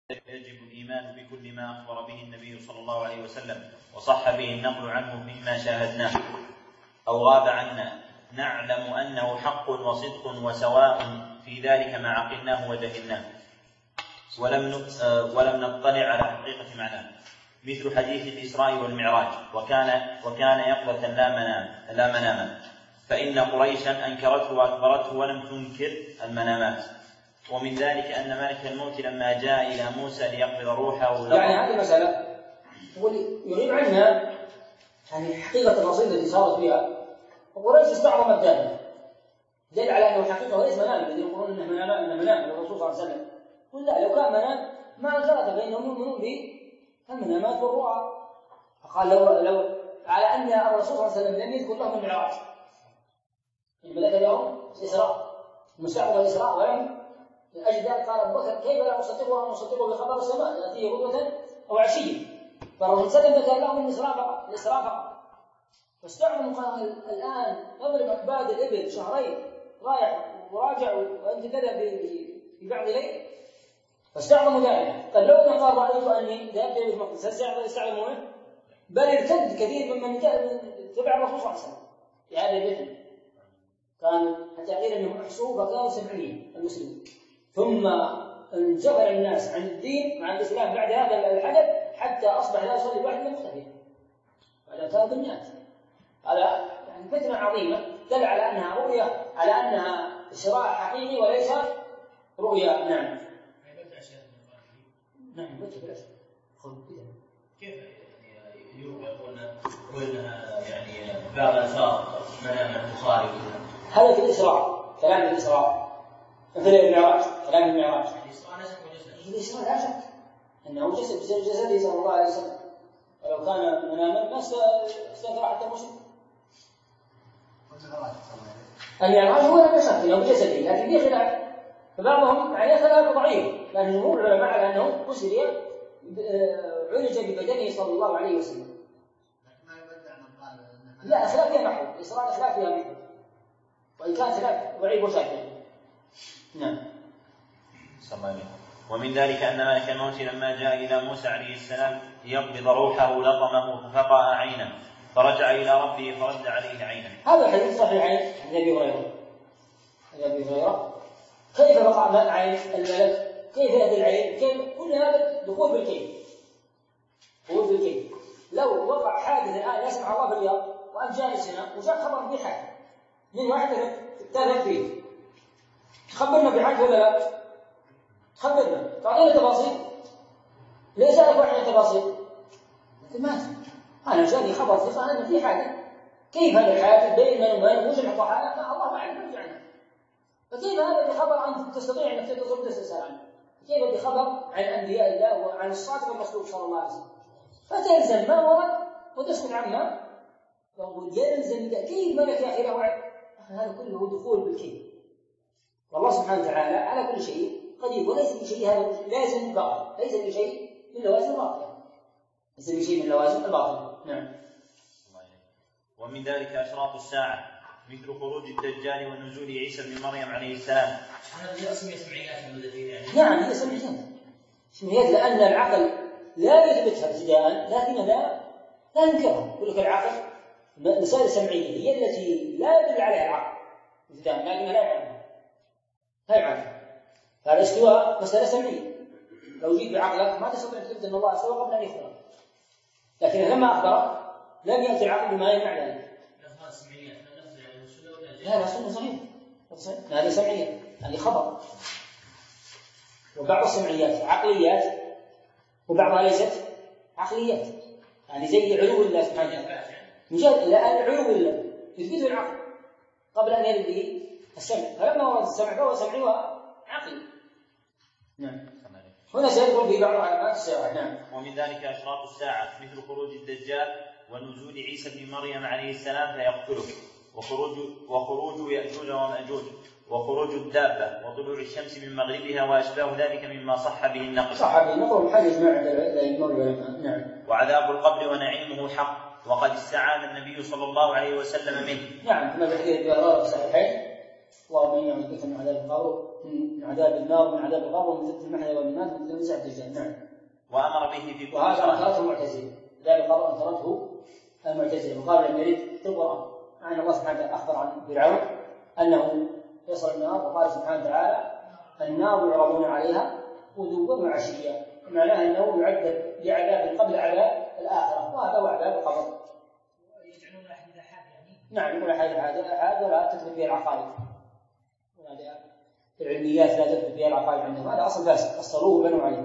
يجب الإيمان بكل ما أخبر به النبي صلى الله عليه وسلم وصح به النقل عنه مما شاهدناه أو غاب عنا، نعلم أنه حق وصدق وسواء في ذلك ما عقلناه وجهلناه ولم نطلع على حقيقة معناه، مثل حديث الإسراء والمعراج وكان يقظة لا مناما، فإن قريشا أنكرته وأكبرته ولم تنكر المنامات. ومن ذلك أن ملك الموت لما جاء إلى موسى ليقبض روحه يعني هذه المسألة يغيب عنها يعني حقيقة الرصيد التي صارت بها، وقريش استعظمت ذلك دل على أنه حقيقة وليس منام، الذين يقولون أنه منام الرسول صلى الله عليه وسلم، قل لا، لو كان منام ما انكرت، فإنهم يؤمنون بالمنامات والرؤى. فقال لو على أن الرسول صلى الله عليه وسلم لم يذكر لهم المعراج، يعني ذكر لهم الإسراء المستعظم الإسراء ولم أجد ذلك، قال أبو بكر كيف لا أصدقه بخبر السماء يأتيه غدوة أو عشية، فالرسول صلى الله عليه وسلم ذكر لهم الإسراء فقط. فاستعظموا قال الآن نضرب أكباد الإبل شهرين رايح وراجع وأنت تذهب ببعض ليل، فاستعظموا ذلك. قال لو أن قال رأيت أني ذهبت إلى المقدس يستعظمونه، بل ارتد كثير ممن تبع الرسول صلى الله عليه وسلم في هذا الفتن، كانوا حتى غير أنهم أحصوا فكانوا 70 المسلمين، ثم انجبر الناس عن الدين مع الإسلام بعد هذا الحدث حتى أصبح لا يصلي واحد من مختلف، هذا كان بالناس. هذا يعني فتنة عظيمة دل على أنها رؤية، على أنها إسراء حقيقي وليس رؤيا. نعم بدأ كيف يقولونها يعني بعض الألفاظ منام البخاري هذا في الإسراء، كلام الإسراء مثل المعراج، كلام المعراج. الإسراء لا شك أنه جسده صلى الله عليه وسلم، ولو كان مناما ما استنكر حتى المشرك. المعراج هو لا شك أنه بجسده، لكن فيه خلاف، فبعضهم عليه خلاف ضعيف، لأن جمهور العلماء على أنه أسري عرج ببدنه صلى الله عليه وسلم. لا، خلاف فيها محو، الإسراء خلاف فيها محو، وإن كان خلاف ضعيف وشاكل. نعم. ومن ذلك أن ملك الموت لما جاء إلى موسى عليه السلام ليقبض روحه لطمه ففقأ عينه، فرجع إلى ربه فرد عليه عينه. هذا الحديث صحيحين عن أبي هريرة. كيف وقع عين الملك؟ كيف يأتي العين؟ كل هذا دخول بالكيف. لو وقع حادث الآن لا سمح الله في الرياض وأنت جالس هنا وجاء خبر بحادث من واحد تذهب فيه، تخبرنا بحادث ولا لا؟ تخبرنا، تعطينا تفاصيل. ليس لك واحد تفاصيل، مات أنا جاني خبر ثقة أن في حادث. كيف هذا الحادث بين من ومن وجمع طحالة الله ما يعلم عنه، فكيف هذا بخبر أنت تستطيع أن تتصل تسأل عنه؟ كيف بخبر عن أنبياء الله وعن الصادق المصدوق صلى الله عليه وسلم؟ فتلزم ما ورد وتسكت عما يقول يلزم. كيف ملك يا أخي له وعد؟ هذا كله دخول بالكيف، والله سبحانه وتعالى على كل شيء قدير، وليس بشيء هذا لازم باطل، ليس بشيء من لوازم الباطل. نعم. ومن ذلك أشراط الساعة مثل خروج الدجال ونزول عيسى بن مريم عليه السلام. هذه أسمية سمعيات يعني. نعم هي سمعيات لأن العقل لا يثبتها ابتداء، لكنه لا ينكرها. يقول لك العقل مسائل سمعية هي التي لا يدل عليها العقل ابتداء، لكنها لا يعرفها. فالاستواء مسألة سمعية، لو جيت بعقلك ما تستطيع تثبت أن الله استوى قبل أن يخبر، لكن لما أخبرك لم يأتي العقل بما يمنع ذلك. لا سنة صحيح، هذه سمعية، هذه خبر. وبعض السمعيات عقليات وبعضها ليست عقليات، يعني زي علو الله سبحانه وتعالى. مجال علو الله يثبته العقل قبل أن يرد به السمع، فلما ورد السمع فهو سمعي وعقلي. نعم. هنا سيدخل في بعض علامات الساعة. نعم. ومن ذلك أشراط الساعة مثل خروج الدجال ونزول عيسى بن مريم عليه السلام فيقتله، وخروج يأجوج ومأجوج، وخروج الدابة، وطلوع الشمس من مغربها وأشباه ذلك مما صح به النقل. وحديث ما عند العلماء. نعم. وعذاب القبر ونعيمه حق، وقد استعاذ النبي صلى الله عليه وسلم منه. نعم كما في حديث ابي هريرة في الصحيحين اللهم إني أعوذ بك من عذاب القبر من عذاب النار ومن عذاب القبر ومن فتنة المحيا والممات ومن فتنة الدجال. نعم. وأمر به في كل وهذا صلاة. أنكرته المعتزلة، ذلك القبر أنكرته المعتزلة وقال لم يرد في القرآن، مع أن الله سبحانه وتعالى أخبر عن فرعون أنه يصل النار، وقال سبحانه وتعالى النار يعرضون عليها غدوا وعشيا، معناه أنه يعذب لعذاب قبل عذاب الآخرة، وهذا هو عذاب القبر. يجعلون أحد أحد يعني؟ نعم، يقول أحد ولا تثبت به العقائد، وهذا في العلميات لا تثبت به العقائد عندهم، هذا أصل فاسد أصلوه وبنوا عليه.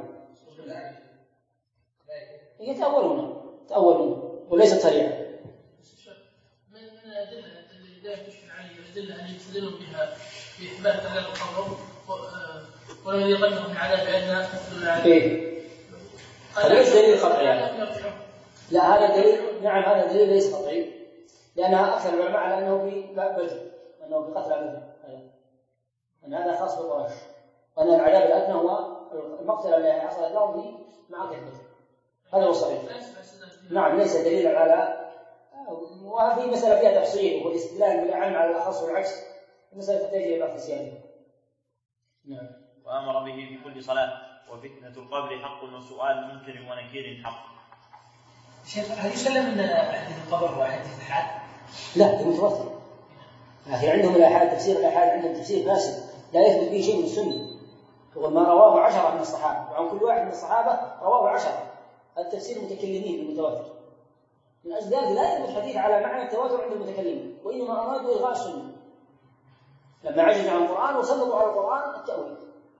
تأولون وليس طريقة. من الأدلة اللي لا تشكل عليه الأدلة اللي يستدلون بها في إثبات عذاب القبر ولم يقدم من عذاب أدنى تدل عليه. هذا ليس دليل قطعي يعني. لا هذا دليل، نعم هذا دليل ليس قطعي، لأنها أكثر العلماء على أنه في بدر، أنه في قتل بدر، أن هذا خاص بقريش، وأن العذاب الأدنى هو المقتل الذي حصلت لهم في معركة بدر، هذا هو الصحيح. نعم ليس دليلا على، وهذه مسألة فيها تفصيل والاستدلال بالأعم على الأخص والعكس، مسألة تحتاج إلى بحث زيادة. نعم. وأمر به في كل صلاة. وفتنة القبر حق وسؤال منكر ونكير حق. شيخ هل يسلم من أحاديث القبر وأحاديث الأحاد؟ لا هي متواترة، لكن عندهم الآحاد تفسير الآحاد عندهم تفسير فاسد لا يثبت به شيء من السنة، يقول ما رواه 10 من الصحابة، وعن كل واحد من الصحابة رواه 10، هذا تفسير المتكلمين بالمتواتر. من أجل ذلك لا يثبت الحديث على معنى التواتر عند المتكلمين، وإنما أرادوا إلغاء السنة لما عجزوا عن القرآن وسلطوا على القرآن التأويل.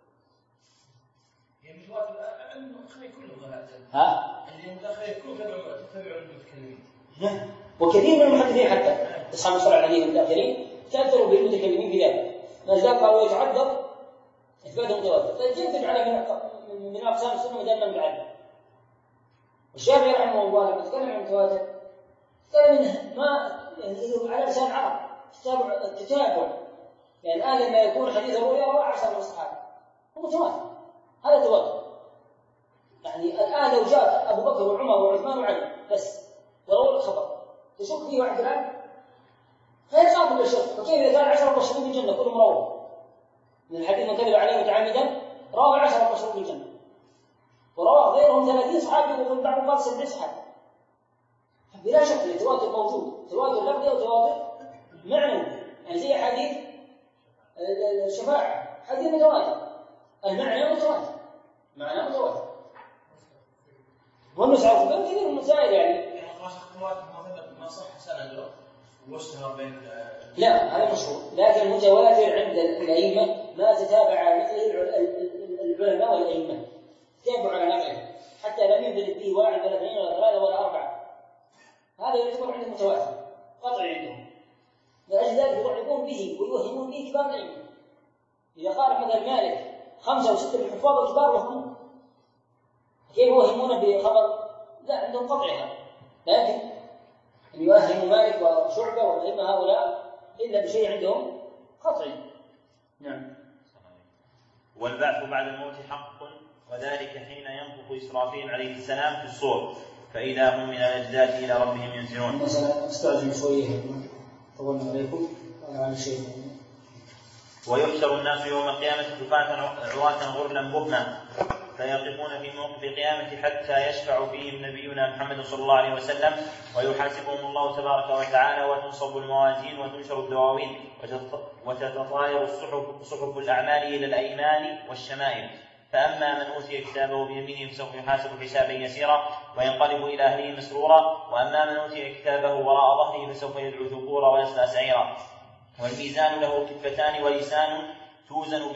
هي متواتر المتأخرين كلهم اللي المتأخرين كلهم تتبعوا المتكلمين. وكثير من المحدثين حتى أصحاب مصطلح الحديث المتأخرين تأثروا بالمتكلمين في ذلك، لذلك قالوا يتعذر إثبات المتواتر، فيجدد على من أقسام السنة مدامنا بالعدل. والشافعي رحمه الله لما تكلم عن المتواتر تكلم منه ما يعني على لسان العرب التتابع، يعني الآن لما يكون حديث الرؤيا رواه 10 من الصحابة هو متواتر، هذا تواتر. يعني الآن لو جاء أبو بكر وعمر وعثمان وعلي بس ورووا الخبر تشك فيه واحد الآن غير قابل للشك، فكيف إذا كان 10 مبشرين بالجنة كلهم رووا من الحديث من كذب عليه متعمدا روى 10 مبشرين بالجنة، وروى غيرهم 30 صحابي ومن بعضهم قال 70 صحابي، بلا شك التواتر موجود، تواتر لفظي وتواتر معنوي، يعني زي حديث الشفاعة حديث متواتر، المعنى متواتر، معنى متواتر. والنسعة وكذا كثير من المسائل يعني ما صح سنده واشتهر بين لا هذا مشهور، لكن المتواتر عند الأئمة ما تتابع مثله العلماء والأئمة، تابعوا على نقله حتى لم ينفرد به واحد ولا اثنين ولا ثلاثة ولا أربعة، هذا يعتبر عندهم متواتر قطعي عندهم، لأجل ذلك يضعفون به ويوهمون به كبار العلم. إذا قال مثلا مالك 5 و6 من الحفاظ الكبار وهمون، كيف يوهمون بخبر؟ لا عندهم قطعي هذا، لكن أن يوهم مالك وشعبة والأئمة هؤلاء إلا بشيء عندهم قطعي. نعم. والبعث بعد الموت حق، وذلك حين ينفخ إسرافيل عليه السلام في الصور فإذا هم من الأجداث إلى ربهم ينزلون. مثلا استعجل شوية طولنا عليكم وأنا على شيء. ويحشر الناس يوم القيامة حفاة عراة غرلا بهما فيقفون في موقف القيامة حتى يشفع فيهم نبينا محمد صلى الله عليه وسلم ويحاسبهم الله تبارك وتعالى وتنصب الموازين وتنشر الدواوين وتتطاير صحف الأعمال إلى الأيمان والشمائل. فأما من أوتي كتابه بيمينه فسوف يحاسب حسابا يسيرا وينقلب إلى أهله مسرورا، وأما من أوتي كتابه وراء ظهره فسوف يدعو ثبورا ويصلى سعيرا. والميزان له كفتان ولسان توزن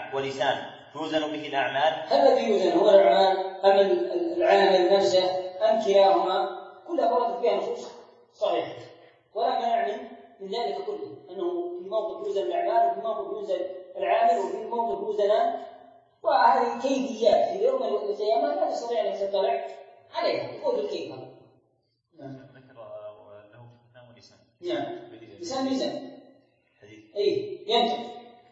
به الأعمال. هل الذي يوزن هو الأعمال أم العامل نفسه أم كلاهما؟ كلها وردت فيها نصوص صحيحة، ولا مانع من ذلك كله، أنه في موقف يوزن الأعمال وفي موقف يوزن العامل وفي موقف يوزن، وهذه كيفيات في يوم القيامة لا تستطيع أن تطلع عليها، يقول الكيف هذا. ذكر له كفتان ولسان. نعم لسان ميزان حديث ينطق.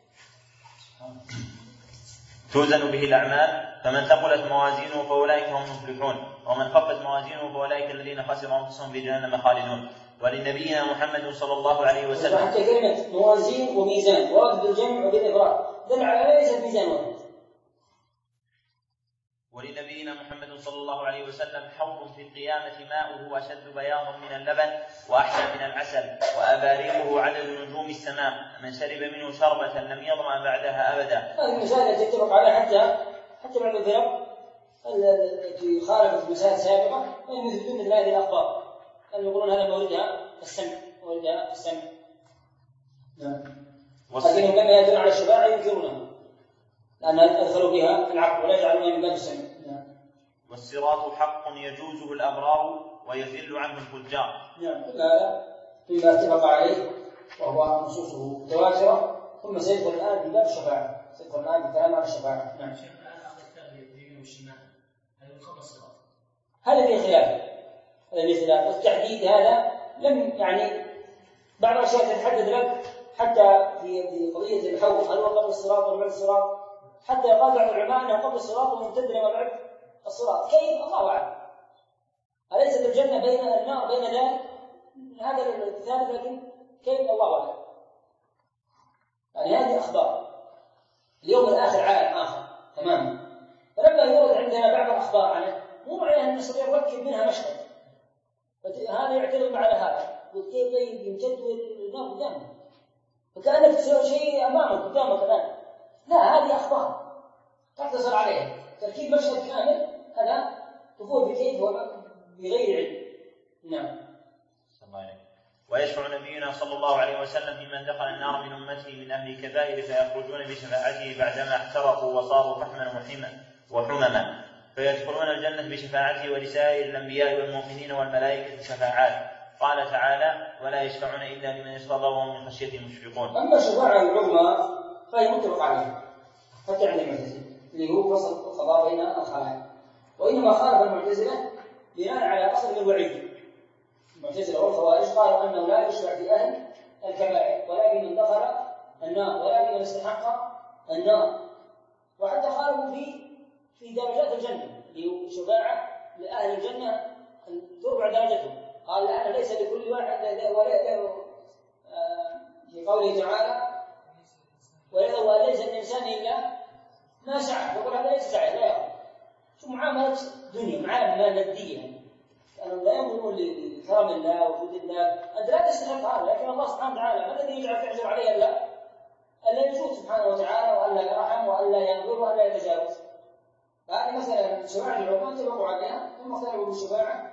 توزن به الأعمال، فمن ثقلت موازينه فأولئك هم المفلحون، ومن خفت موازينه فأولئك الذين خسروا أنفسهم في جهنم خالدون. ولنبينا محمد صلى الله عليه وسلم. حتى كلمة موازين وميزان ورد بالجمع وبالإفراد دل على ليست ميزان واحد. ولنبينا محمد صلى الله عليه وسلم حوض في القيامة ماؤه أشد بياضا من اللبن وأحلى من العسل وأباريقه عدد نجوم السماء، من شرب منه شربة لم يظمأ بعدها أبدا. هذه المسائل تتفق عليها حتى بعض الفرق التي خالفت مسائل سابقة وهم يثبتون مثل هذه الأخبار، أن يقولون هذا موردها السمع. نعم. لكنهم لما يأتون على الشفاعة ينكرونها لأن أدخلوا بها العقل ولا يجعلونها من باب السمع. والصراط حق يجوزه الأبرار ويذل عنه الفجار. نعم، كل هذا فيما اتفق عليه وهو نصوصه متواترة. ثم سيدخل الآن في باب الشفاعة، سيدخل الآن بالكلام عن الشفاعة. نعم. هذا فيه خلاف، التحديد هذا لم يعني بعض الأشياء تتحدد لك حتى في قضية الحوض، هل هو قبل الصراط ولا بعد الصراط؟ حتى يقال بعض العلماء أنه قبل الصراط وممتد لما بعد الصراط. كيف؟ الله أعلم. أليست الجنة بين النار بين ذلك؟ هذا الثالث، لكن كيف؟ الله أعلم. يعني هذه أخبار. اليوم الآخر عالم آخر تماما. فلما يورد عندنا بعض الأخبار عنه مو معناه أن نستطيع نركب منها مشهد، هذا يعترض على هذا، وكيف يمتد النار قدامه فكأنك تسوي شيء أمامك قدامك الآن. لا، هذه أخبار تقتصر عليها. تركيب مشهد كامل هذا تفوت بكيف بغير علم. نعم. ويشفع نبينا صلى الله عليه وسلم في من دخل النار من أمته من أهل الكبائر فيخرجون بشفاعته بعدما احترقوا وصاروا فحما وحمما، فيدخلون الجنة بشفاعته ولسائر الأنبياء والمؤمنين والملائكة شفاعات. قال تعالى: ولا يشفعون إلا لمن ارتضى وهم من خشيته مشفقون. أما الشفاعة العظمى فهي متفق عليها حتى عند المعتزلة اللي هو فصل القضاء بين الخلائق، وإنما خالف المعتزلة بناء على أصل الوعيد. المعتزلة والخوارج قالوا أنه لا يشفع في أهل الكبائر ولا بمن دخل النار ولا بمن استحق النار، وحتى خالفوا في درجات الجنة اللي هو شفاعة لأهل الجنة أن ترفع درجتهم. قال الآن ليس لكل واحد ولا في قوله تعالى: وليس الإنسان إلا ما سعى، يقول هذا ليس سعي، لا يقول شو معاملة دنيا، معاملة مادية، لأنهم لا ينظرون لكرم الله وجود الله. أنت لا تستحق هذا، لكن الله سبحانه وتعالى ما الذي يجعل تعجر عليه ألا يجود سبحانه وتعالى وألا يرحم وألا ينظر وألا يتجاوز. فهذه مثلا الشفاعة العظمى اتفقوا عليها ثم اختلفوا بالشفاعة.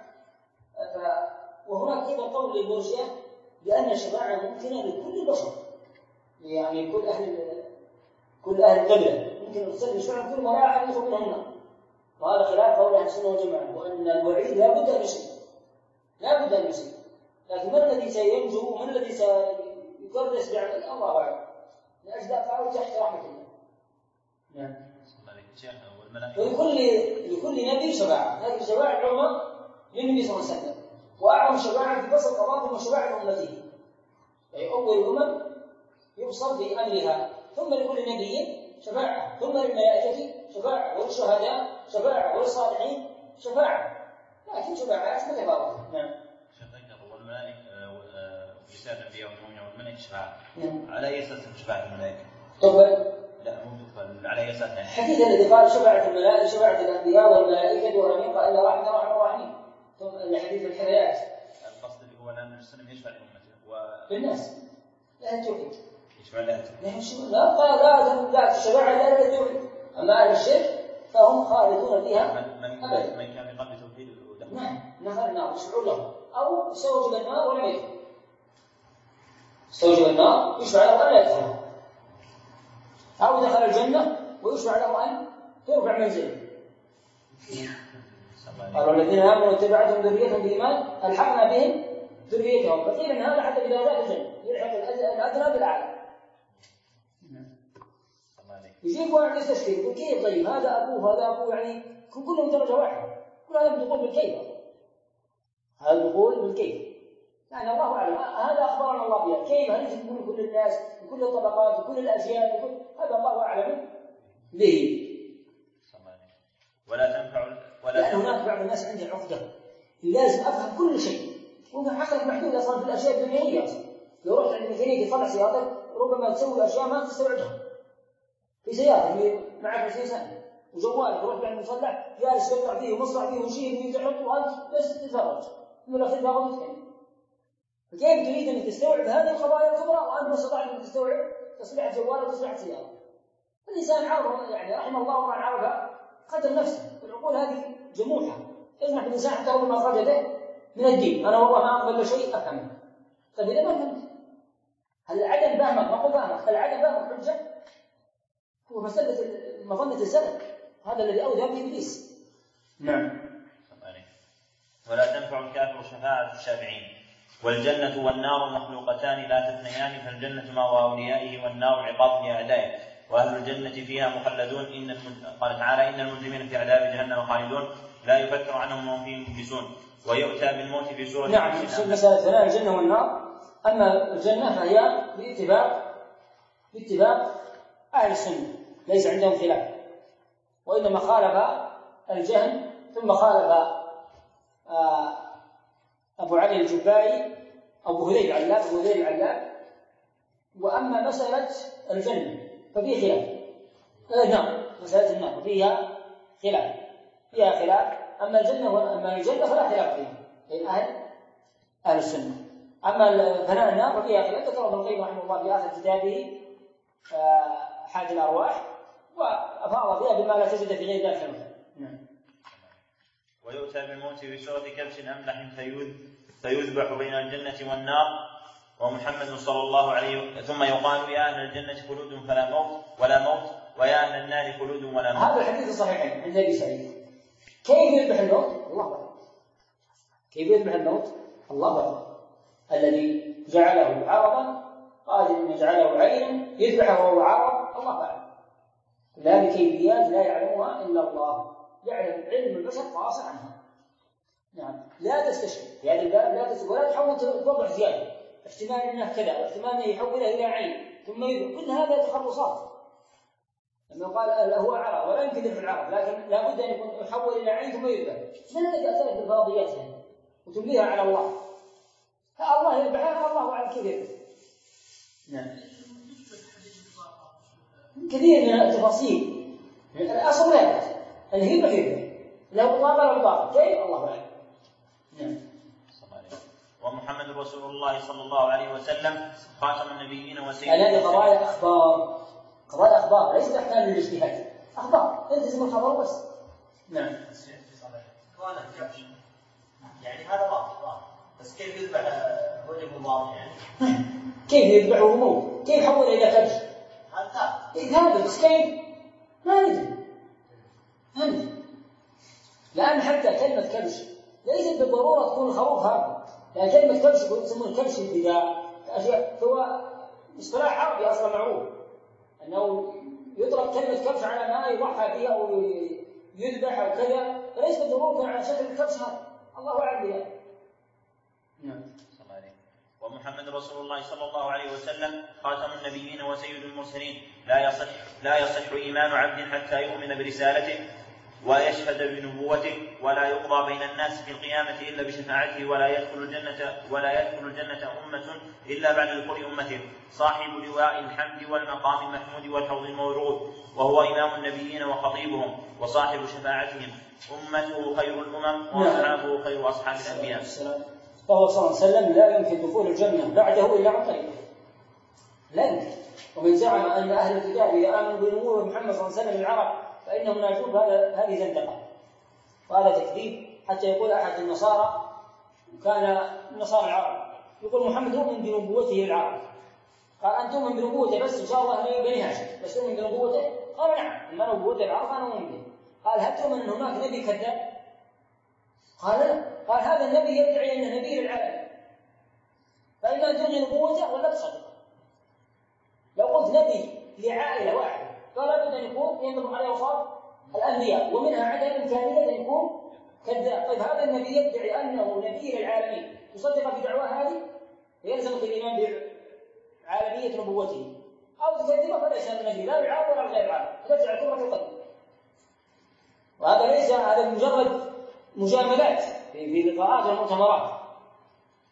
وهناك أيضا قول للمرجئة بأن الشفاعة ممكنة لكل البشر، يعني كل أهل القبلة ممكن يرسل الشفاعة كل مراحل يدخل منهم النار، وهذا خلاف قول أهل السنة والجماعة، وأن الوعيد لا بد أن يصير، لكن من الذي سينجو ومن الذي سيكرس بعمل الله أعلم، لأجل أفعاله تحت رحمة الله. نعم. لكل نبي شفاعة، هذه الشفاعة العظمى للنبي صلى الله عليه وسلم، وأعظم شفاعة في فصل قضاء وشفاعة أمته، أي أول الأمم يفصل في أمرها، ثم لكل نبي شفاعة، ثم للملائكة شفاعة، وللشهداء شفاعة، وللصالحين شفاعة، لكن شفاعات متفاوتة. نعم. شيخ ذكر والملائكة ورسالة الأنبياء والملائكة شفاعة. على أي أساس شفاعة الملائكة؟ لا مو تقبل، على أي أساس؟ الحديث الذي قال شفاعة الملائكة شفاعة الأنبياء والملائكة ولم يبقى إلا واحد أرحم الراحمين، ثم الحديث الحياة. القصد اللي هو أن السلم يشفع لأمته بالناس لا التوحيد يشفع لها. لا الشفاعة لا التوحيد، أما أهل الشرك فهم خالدون فيها أبدا. من كان في قلب توحيد نعم، نهر النار يشفعون له، أو استوجب النار ولم يدخل، استوجب النار يشفع له أن لا يدخلها، أو دخل الجنة ويشفع له أن ترفع منزله. قالوا الذين آمنوا واتبعتهم ذريتهم بإيمان ألحقنا بهم ذريتهم، فقيل من هذا حتى بدرجات الجنة يلحق الأدنى بالأعلى. يجيب واحد يستشكل يقول كيف طيب هذا أبوه يعني كلهم درجة واحدة، كل هذا بدخول بالكيف، هذا دخول بالكيف، يعني الله أعلم. هذا أخبرنا الله بها، كيف هل يكون كل الناس بكل الطبقات بكل الأجيال هذا الله أعلم به. ولا تنفع لأن هناك بعض الناس عنده عقدة لازم أفهم كل شيء، ممكن حقك محدود اصلا في الاشياء الدنيويه اصلا. لو رحت عند ميكانيكي تصلح سيارتك ربما تسوي اشياء ما تستوعبها. في سيارة معك 20 سنة وجوالك رحت عند المصلح جالس يقطع فيه ومصرع فيه ويشيل ويتحط وانت بس تتفرج ولا في الباب وتتكلم. فكيف تريد ان تستوعب هذه القضايا الكبرى وانت ما استطعت ان تستوعب تصليح جوال وتصليح سيارة؟ الانسان عرف يعني رحم الله من عرفها قدر نفسه. العقول هذه جموحة يسمح بالانسان حتى ربما اخرج يده من الدين. انا والله ما اقبل شيء افهمه. طيب اذا ما فهمت هل عدم فهمك ما هو فهمك هل عدم فهمك حجة؟ هو مسألة مظنة الزلل هذا الذي أودى به إبليس. نعم. ولا تنفع الكافر شفاعة الشافعين. والجنة والنار مخلوقتان لا تفنيان فالجنة مأوى أوليائه والنار عقاب لأعدائه وأهل الجنة فيها مخلدون. قال تعالى إن المجرمين في عذاب جهنم خالدون لا يفتر عنهم وهم فيه مبلسون. ويؤتى بالموت في سورة نعم. مسألة ثناء الجنة والنار. أما الجنة فهي باتفاق أهل السنة ليس عندهم خلاف. وإنما خالف الجهم ثم خالف أبو علي الجبائي أبو هذيل العلاء. وأما مسألة الجنة ففيه خلاف. نعم مسألة النار فيها خلاف. أما الجنة فلا خلاف فيها أي أهل السنة. أما فناء النار ففيها خلاف. ذكر ابن القيم رحمه الله في آخر كتابه حاد الأرواح وأفاض فيها بما لا تجد في غير ذلك المثال. نعم. ويؤتى بالموت في سورة كبش أملح فيذبح بين الجنة والنار ومحمد صلى الله عليه وسلم ثم يقال يا أهل الجنة خلود فلا موت ولا موت ويا أهل النار خلود ولا موت. هذا الحديث الصحيحين عند أبي سعيد. كيف يذبح الموت؟ الله أعلم. كيف يذبح الموت؟ الله أعلم. الذي جعله عرضا قادر أن يجعله عينا يذبحه وهو عرض الله أعلم. لا بكيفيات لا يعلمها إلا الله. يعلم علم البشر قاصر عنها. نعم. لا تستشهد في هذا الباب لا تستشهد ولا تحاول توضح زيادة. احتمال أنه كذا واحتمال أنه يحوله إلى عين ثم يذبح. كل هذا تخرصات. لما قال هو عرض ولا يمكن في العرض لكن لا بد أن يكون يحول إلى عين ثم يذبح. من الذي أتلك بالفرضيات هذه وتمليها على الله؟ الله يذبحها الله أعلم كيف يذبح. نعم. كثير من التفاصيل الأصل لا يبحث اللي يذبح لو طاقة لو طاقة كيف الله أعلم. نعم. ومحمد رسول الله صلى الله عليه وسلم خاتم النبيين وسيد هذه قضايا أخبار ليست أحكام للاجتهاد. أخبار تلتزم الخبر بس. نعم. يعني هذا واضح بس كيف يذبح هو اللي مو واضح يعني. كيف يذبح وهو موت؟ كيف يحول إلى كبش؟ هذا بس كيف؟ ما ندري. لأن حتى كلمة كبش ليست بالضرورة تكون الخروف هذا. لأن كلمة كبش يسمون كبش الفداء أشياء. هو اصطلاح عربي أصلا معروف أنه يطلق كلمة كبش على ما يضحى به أو يذبح أو كذا فليس بالضرورة على شكل الكبش هذا. الله أعلم بها. نعم. ومحمد رسول الله صلى الله عليه وسلم خاتم النبيين وسيد المرسلين لا يصح إيمان عبد حتى يؤمن برسالته ويشهد بنبوته ولا يقضى بين الناس في القيامة إلا بشفاعته ولا يدخل الجنة أمة إلا بعد دخول أمته صاحب لواء الحمد والمقام المحمود والحوض المورود وهو إمام النبيين وخطيبهم وصاحب شفاعتهم أمته خير الأمم وأصحابه خير أصحاب الأنبياء. فهو صلى الله عليه وسلم لا يمكن دخول الجنة بعده إلا عن طريقه. لا يمكن. ومن زعم أن أهل الكتاب إذا آمنوا بنبوة محمد صلى الله عليه وسلم العرب فإنهم ناجون هذه زندقة وهذا تكذيب. حتى يقول أحد النصارى كان النصارى العرب يقول محمد يؤمن بنبوته للعرب. قال أن تؤمن بنبوته بس إن شاء الله بني هاشم بس تؤمن بنبوته؟ قال نعم أما نبوته العرب أنا أؤمن به. قال هل تؤمن أن هناك نبي كذاب؟ قال لا. قال هذا النبي يدعي أنه نبي للعالم فإما أن تلغي نبوته ولا تصدق. لو قلت نبي لعائلة واحدة قال لابد أن يكون ينطبق عليه أوصاف الأنبياء ومنها عدم إمكانية أن يكون كذاب. طيب هذا النبي يدعي أنه نبي للعالمين تصدق بدعوى هذه يلزمك الإيمان بعالمية نبوته أو تكذبه فليس هذا النبي لا بالعالم ولا غير العالم ترجع الكفر في القلب. وهذا ليس هذا مجرد مجاملات في لقاءات ومؤتمرات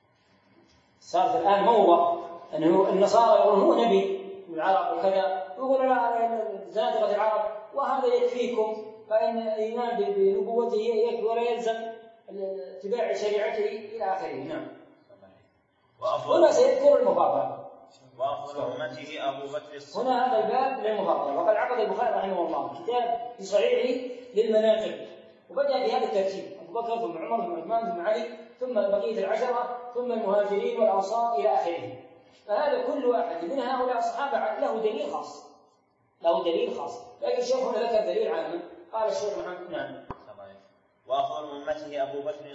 صارت الآن موضة أنه النصارى يقولون هو نبي العرب وكذا، يقول لا زادرة العرب وهذا يكفيكم، فإن الإيمان بنبوته يكفي ولا يلزم اتباع شريعته إلى آخره. نعم. هنا سيذكر المفاضلة. وأفضل أمته أبو بكر الصديق. هنا هذا الباب للمفاضلة، وقد عقد البخاري رحمه الله كتاب في صحيحه للمناقب، وبدأ بهذا الترتيب: أبو بكر ثم عمر ثم عثمان ثم علي ثم بقية العشرة ثم المهاجرين والأنصار إلى آخره. فهذا كل واحد من هؤلاء الصحابة له دليل خاص، له دليل خاص، لكن الشيخ هنا ذكر دليل عام. قال الشيخ محمد: نعم. وأفضل أمته أبو بكر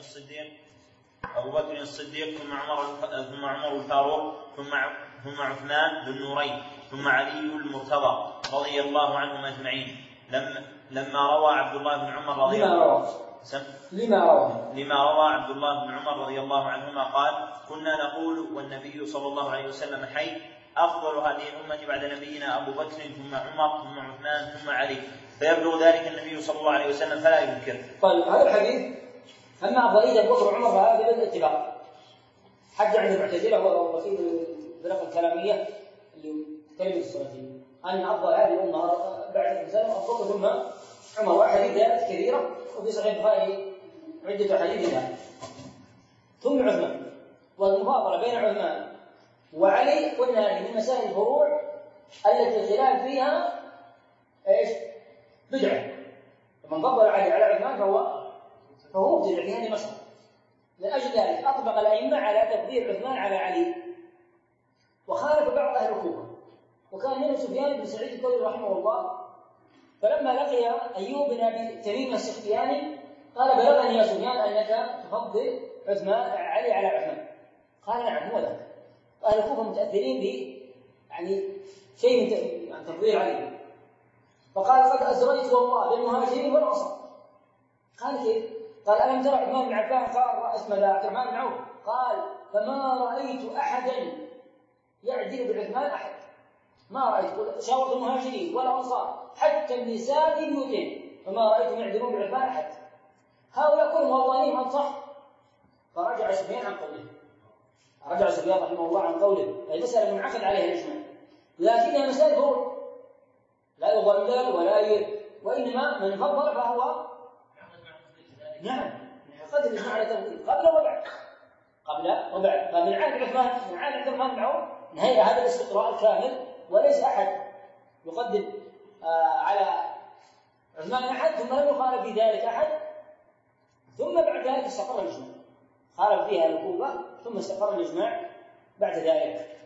الصديق ثم عمر الفاروق ثم عثمان ذو النورين ثم علي المرتضى رضي الله عنهم أجمعين. لما روى عبد الله بن عمر لما روى عبد الله بن عمر رضي الله عنهما قال: كنا نقول والنبي صلى الله عليه وسلم حي: أفضل هذه الأمة بعد نبينا أبو بكر ثم عمر ثم عثمان ثم علي، فيبلغ ذلك النبي صلى الله عليه وسلم فلا ينكر. طيب، هذا الحديث أما أفضلية أبو بكر وعمر فهذا بالاتفاق، حتى عند المعتزلة وفي الفرق الكلامية اللي كلمة السلفية أن أفضل هذه الأمة بعد الإنسان أبو بكر ثم عمر، وأحاديث كثيرة، وفي صحيح البخاري عدة أحاديث ذلك. ثم عثمان، والمفاضلة بين عثمان وعلي قلنا هذه من مسائل الفروع التي الخلاف فيها ايش؟ بدعة. من فضل علي على عثمان فهو مبتدع في هذه المسألة. لأجل ذلك أطبق الأئمة على تفضيل عثمان على علي، وخالف بعض أهل الكوفة، وكان منهم سفيان بن سعيد الثوري رحمه الله، فلما لقي أيوب بن أبي تميم السختياني قال: بلغني يا سفيان أنك تفضل علي على عثمان. قال: نعم هو ذاك. أهل الكوفة متأثرين يعني شيء من تفضيل علي، فقال: قد أزريت والله بالمهاجرين والأنصار. قال: كيف؟ قال: ألم ترى عثمان بن عفان قال رأس عبد الرحمن بن عوف قال: فما رأيت أحدا يعدل بعثمان أحد، ما رأيت، شاورت المهاجرين والأنصار حتى النساء في بيوتهم فما رأيتهم يعدلون بعثمان أحد، هؤلاء كلهم غلطانين عن صح. فرجع سفيان عن قوله، رجع سفيان رحمه الله عن قوله، فالمسألة منعقد عليها الإجماع، لكنها مسائل فروع لا يضلل ولا وإنما من فضل فهو نعم قد الإجماع على تفضيل قبل وبعد. فمن عهد عثمان، من عهد عبد الرحمن بن عوف نهاية هذا الاستقراء الكامل، وليس أحد يقدم على عثمان أحد ثم لم يخالف في ذلك أحد، ثم بعد ذلك استقر الإجماع، خالف فيها الكوفة ثم استقر الإجماع بعد ذلك.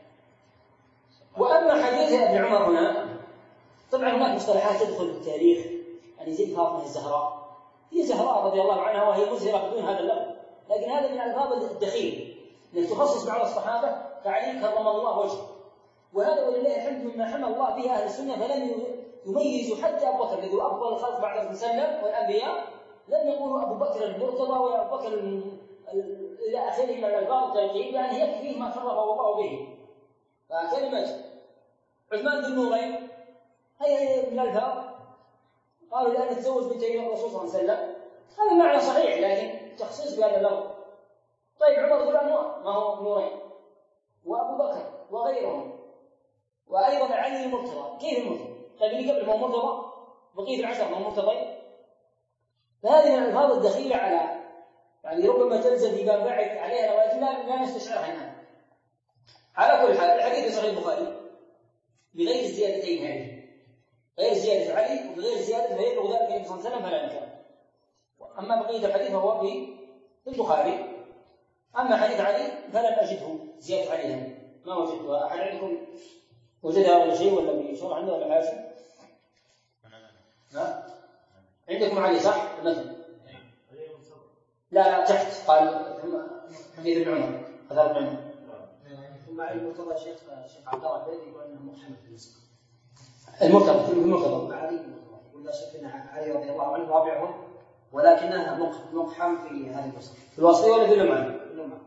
وأما حديث ابن عمر هنا، طبعا هناك مصطلحات تدخل في التاريخ، يعني زي فاطمة الزهراء، هي زهراء رضي الله عنها وهي مزهرة بدون هذا اللفظ، لكن هذا من الألفاظ الدخيل، انك تخصص بعض الصحابة كعلي كرم الله وجهه، وهذا ولله الحمد مما حمى الله به أهل السنة، فلم يميزوا حتى أبو بكر الذي هو أفضل الخلق بعد الرسول صلى الله عليه وسلم والأنبياء، لم يقولوا أبو بكر المرتضى وأبو بكر إلى آخره من الألفاظ التوقيعية، يعني يكفيه ما شرفه الله به. فكلمة عثمان ذو النورين هي من الألفاظ، قالوا لأن تزوج بنتي الرسول صلى الله عليه وسلم، هذا معنى صحيح لكن تخصيص بهذا اللفظ. طيب عمر ذو الأنوار ما هو نورين، وأبو بكر وغيرهم، وأيضا علي المرتضى. كيف المرتضى؟ طيب اللي قبل ما هو مرتضى، بقية العشر ما هو مرتضى. فهذه من الألفاظ الدخيلة على يعني ربما تلزم في باب بعد عليها، ولكن لا نستشعرها الآن. على كل حال الحديث في صحيح البخاري بغير الزيادتين هذه، غير زيادة علي وبغير زيادة فيبلغ ذلك النبي صلى الله عليه وسلم فلا إنكار. أما بقية الحديث فهو في البخاري. أما حديث علي فلم أجده زيادة علي هذه، ما وجدتها. أحد عندكم وجدها ولا شيء ولا بشرح عنده ولا حاجة؟ ها؟ عندكم علي صح؟ مثلا لا تحت قال حديث ابن عمر هذا ابن عمر. ثم علي المرتضى الشيخ عبد الله البيضي يقول انه مقحم في النسب. المرتضى في المرتضى علي يقول لا شك ان علي رضي الله عنه رابعهم، ولكنها مقحم في هذه الوصف. في الوصف ولا في اللمعة؟ في اللمعة.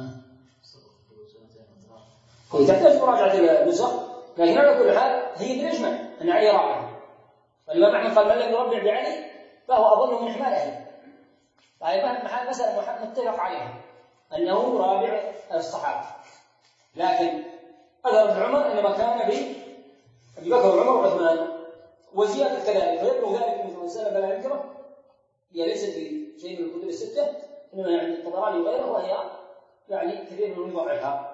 تحتاج مراجعة النسخ، لكن على كل حال هي بالإجماع أن علي رابع. والإمام أحمد قال من لم يربع بعلي فهو أظن من حمال أهله. طيب مسألة متفق عليها أنه رابع الصحابة، لكن أذهب ابن عمر إنما كان بأبي بكر وعمر وعثمان، وزيادة كذلك، فيبلغ ذلك مثل من سلم بلا ينكره، هي ليست في شيء من الكتب الستة، إنما يعني الطبراني وغيره، وهي يعني كثير من ضعفها.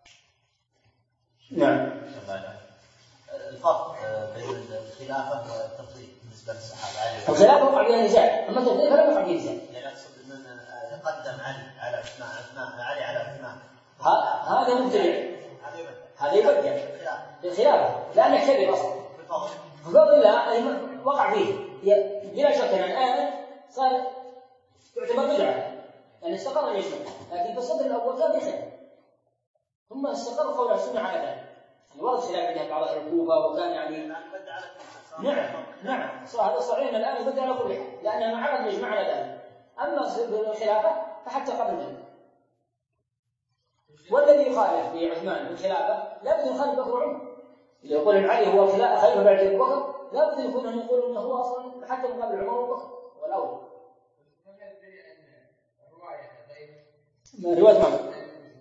نعم. الفرق بين الخلافة والتفضيل بالنسبة للصحابة. الخلافة وقع فيها نزاع، أما التفضيل فلا يقع فيه نزاع. يعني أقصد من يقدم علي على عثمان، علي على عثمان. هذا مبتدع. هذا يبدع بالخلافة لأنه كذب أصلا. بفضل الله وقع فيه بلا شك أن الآن صار تعتبر بدعة يعني استقر الإجماع، لكن في الصدر الأول كان بخلاف، ثم استقر قول السنة على ذلك. يعني ورد خلاف عندها بعض أهل الكوفة، وكان يعني نعم صار هذا صحيح الآن يبدع على كل حال لأنه ما عرف الإجماع على ذلك. أما الخلافة فحتى قبل ذلك. والذي يخالف في عثمان بالخلافة لا بد يخالف بكر وعمر. اللي يقول ان علي هو خليفه بعد ابي بكر لا بد يكون يقول انه هو اصلا حتى مقابل عمر وبكر هو الاول. روايه ما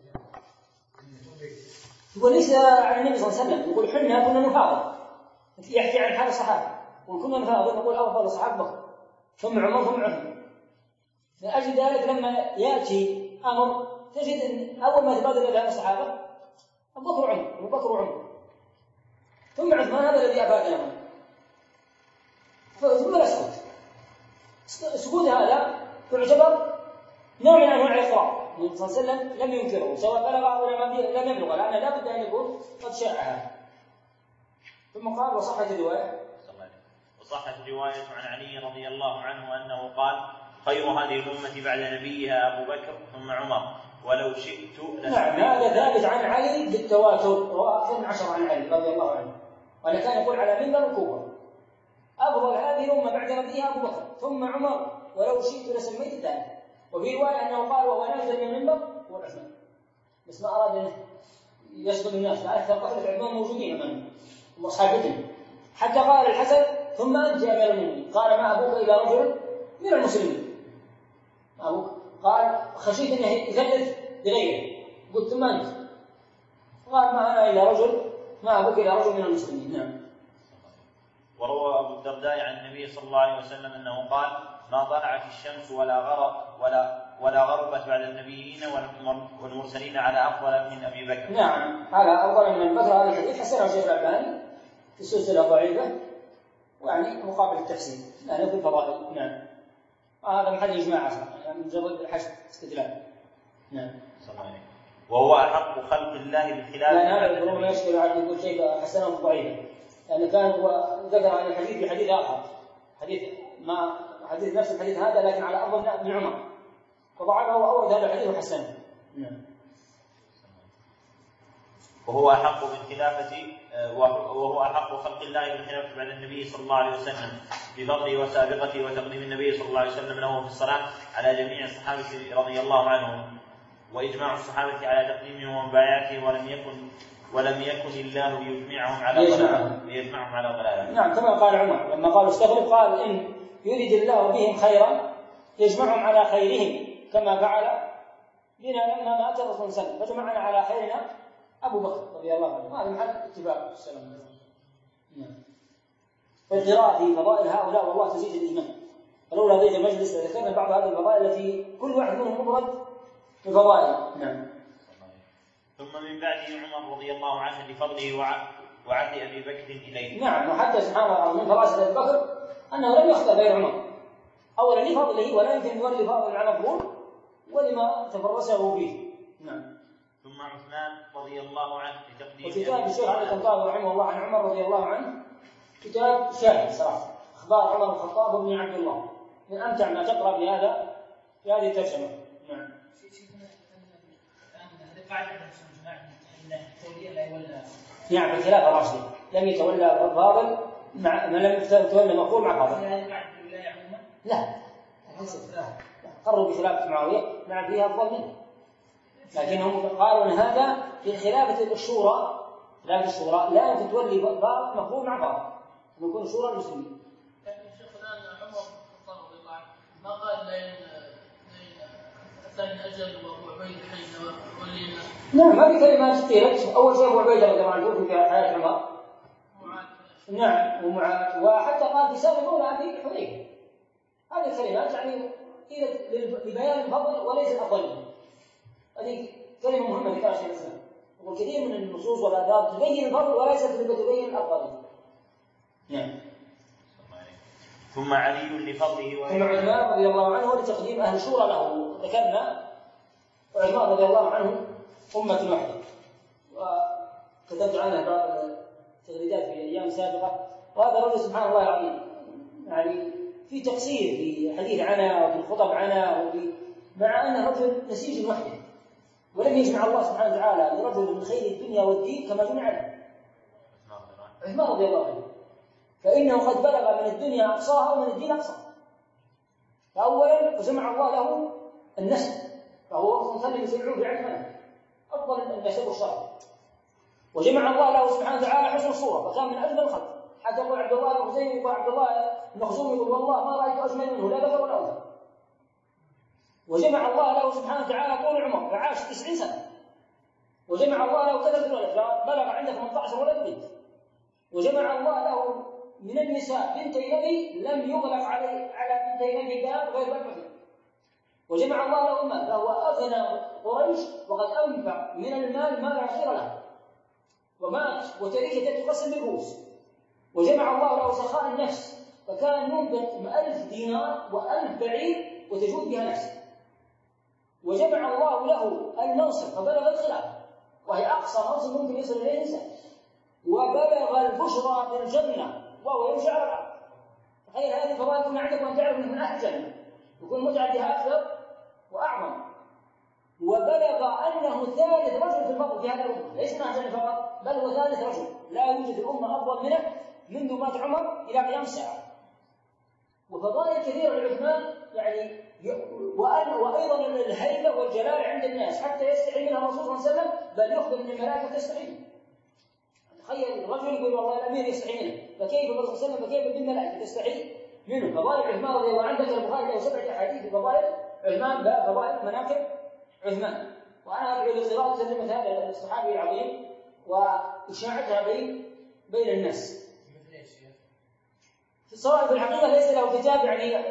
يقول ليس عن النبي صلى الله عليه وسلم، يقول حنا كنا نفاضل، يحكي عن حال الصحابه وكنا نفاضل، نقول افضل الصحابه بكر ثم عمر ثم عثمان. لاجل ذلك لما ياتي امر تجد ان اول ما يتبادل الى الصحابه ابو بكر وعمر ابو بكر وعمر ثم عثمان، هذا الذي افاد لهم. ثم لا سكوت هذا يعتبر نوع من انواع الاقرار. النبي صلى الله عليه وسلم لم ينكره سواء بلغ ولا لم يبلغ، لان لا بد ان يكون قد شاعها. ثم قال وصحت الروايه عن علي رضي الله عنه انه قال خير هذه الامه بعد نبيها ابو بكر ثم عمر ولو شئت نعم. هذا ثابت عن علي بالتواتر، رواه أكثر من 10 عن علي رضي الله عنه، وأنا كان يقول على منبر الكوفة أفضل هذه الأمة بعد نبيها أبو بكر ثم عمر ولو شئت لسميت الثاني. وفي رواية أنه قال وهو نازل من المنبر هو عثمان، بس ما أراد أن يصدم الناس، فأكثر قتلة عثمان موجودين أمامه وأصحابهم، حتى قال الحسن ثم أنت يا أمير المؤمنين، قال ما أبوك إلى رجل من المسلمين، ما أبوك، قال خشيت أنه يثلث بغيره، قلت ثم أنت، قال ما أنا إلا رجل، ما أبوك إلى رجل من المسلمين. نعم. وروى أبو الدرداء عن النبي صلى الله عليه وسلم أنه قال ما طلعت الشمس ولا غربت بعد النبيين والمرسلين على أفضل من أبي بكر. نعم، على أفضل من أبي بكر. هذا الحديث حسنه الشيخ الألباني في السلسلة ضعيفة، ويعني مقابل التحسين يعني في الفضائل. نعم. هذا محل إجماع أصلا، يعني مجرد حشد استدلال. نعم. وهو أحق خلق الله بالخلاف. لأن هذا ربما يشكل على يقول شيء حسنه ضعيفا، لأن كان هو ذكر عن الحديث في حديث آخر، حديث نفس الحديث هذا لكن على أفضل من عمر، فضعفه وأورد هذا الحديث وحسنه. نعم. وهو أحق خلق الله بالخلافة بعد النبي صلى الله عليه وسلم بفضله وسابقته وتقديم النبي صلى الله عليه وسلم له في الصلاة على جميع الصحابة رضي الله عنهم، وإجماع الصحابة على تقديمه ومبايعته، ولم يكن الله ليجمعهم على ضلاله. نعم، كما قال عمر لما قالوا استغرب قال إن يريد الله بهم خيرا يجمعهم على خيرهم كما فعل بنا لما مات الرسول صلى الله عليه وسلم فجمعنا على خيرنا أبو بكر رضي الله عنه. هذا محل اتفاق السلام. نعم. والقراءة في فضائل هؤلاء والله تزيد الإيمان. ولولا ضيق المجلس لذكرنا بعض هذه الفضائل التي كل واحد منهم مفرد بفضائل. نعم. ثم من بعده عمر رضي الله عنه لفضله وعهد أبي بكر إليه. نعم. وحتى سبحان الله من فراسة أبي بكر أنه لم يخطئ غير عمر، أولا لفضله ولا يمكن أن يولي فاضل على مقبول ولما تفرسه فيه. نعم. ثم عثمان رضي الله عنه لتقديم. وكتاب الشيخ علي الطنطاوي رحمه الله عن عمر رضي الله عنه كتاب شاهد صراحة، أخبار عمر الخطاب بن عبد الله، من أمتع ما تقرأ في هذه الترجمة. نعم. نعم بالخلافة الراشدة لم يتولى فاضل مع ما لم يتولى مقبول مع فاضل. لا قرروا بخلافة معاوية مع فيها أفضل منه، لكنهم قالوا أن هذا في خلافة الشورى، خلافة الشورى لا يمكن تولي فاضل مقبول مع فاضل، يكون شورى المسلمين. لكن الشيخ الآن عمر الخطاب رضي الله عنه ما قال لين الثاني اجل وابو عبيده حي ولينا. نعم هذه كلمات قيلت. اول شيء ابو عبيده رضي الله عنه في حياه عمر. نعم ومعاذ، وحتى قال في سابق مولى ابي حذيفه. هذه الكلمات يعني قيلت لبيان الفضل وليس الافضل. هذه كلمه مهمه في شيخ الاسلام. وكثير من النصوص والآداب تبين الفضل وليست تبين الأفضل. نعم. ثم علي لفضله ثم عثمان رضي الله عنه لتقديم أهل الشورى له. ذكرنا عثمان رضي الله عنه أمة واحدة، وكتبت عنها بعض التغريدات في أيام سابقة. وهذا الرجل سبحان الله العظيم يعني في تقصير في حديث عنه وفي الخطب عنه مع أنه رجل نسيج وحده، ولم يجمع الله سبحانه وتعالى لرجل من خير الدنيا والدين كما جمع له عثمان رضي الله عنه. فإنه قد بلغ من الدنيا أقصاها ومن الدين أقصاها. فأولا جمع الله له النسب، فهو مثل يسمعون بعثمان أفضل النسب والشرف. وجمع الله له سبحانه وتعالى حسن الصورة، فكان من أجمل الخلق. حتى يقول عبد الله بن حسين يقول عبد الله المخزومي يقول والله ما رأيت أجمل منه لا ذكر ولا أنثى. وجمع الله له سبحانه وتعالى طول العمر فعاش 90 سنة. وجمع الله له كثرة الولد فبلغ عنده 18 ولد بنت. وجمع الله له من النساء بنتي نبي لم يغلق على بنتي نبي باب غير باب مثله. وجمع الله له مال فهو أغنى قريش وقد أنفق من المال ما لا خير له، ومات وتركته تقسم بالفلوس. وجمع الله له سخاء النفس فكان ينفق 1000 دينار و1000 بعير وتجود بها نفسه. وجمع الله له المنصب فبلغ الخلافة وهي أقصى منصب ممكن يصل إليه الإنسان. وبلغ البشرى بالجنة وهو يمشي على الأرض. تخيل هذه الفضائل كنا عندك وأن تعرف من أهل الجنة يكون متعدها أكثر وأعظم. وبلغ أنه ثالث رجل في الفضل في هذه الأمة، ليس من أهل الجنة فقط بل هو ثالث رجل، لا يوجد الأمة أفضل منه منذ مات عمر إلى قيام الساعة. وفضائل كثيرة لعثمان يعني وأيضا الهيبة والجلال عند الناس حتى يستحي منها الرسول صلى الله عليه وسلم، بل يخبر أن الملائكة تستحي منه. تخيل الرجل يقول والله الأمير يستحي منه، فكيف الرسول صلى الله عليه وسلم فكيف بالملائكة تستحي منه؟ فضائل عثمان رضي الله عنه ذكر البخاري له 7 أحاديث في فضائل عثمان باب فضائل مناقب عثمان. وأنا أدعو لقراءة ترجمة هذا الصحابي العظيم وإشاعتها بين الناس. سواء في الحقيقة ليس له كتاب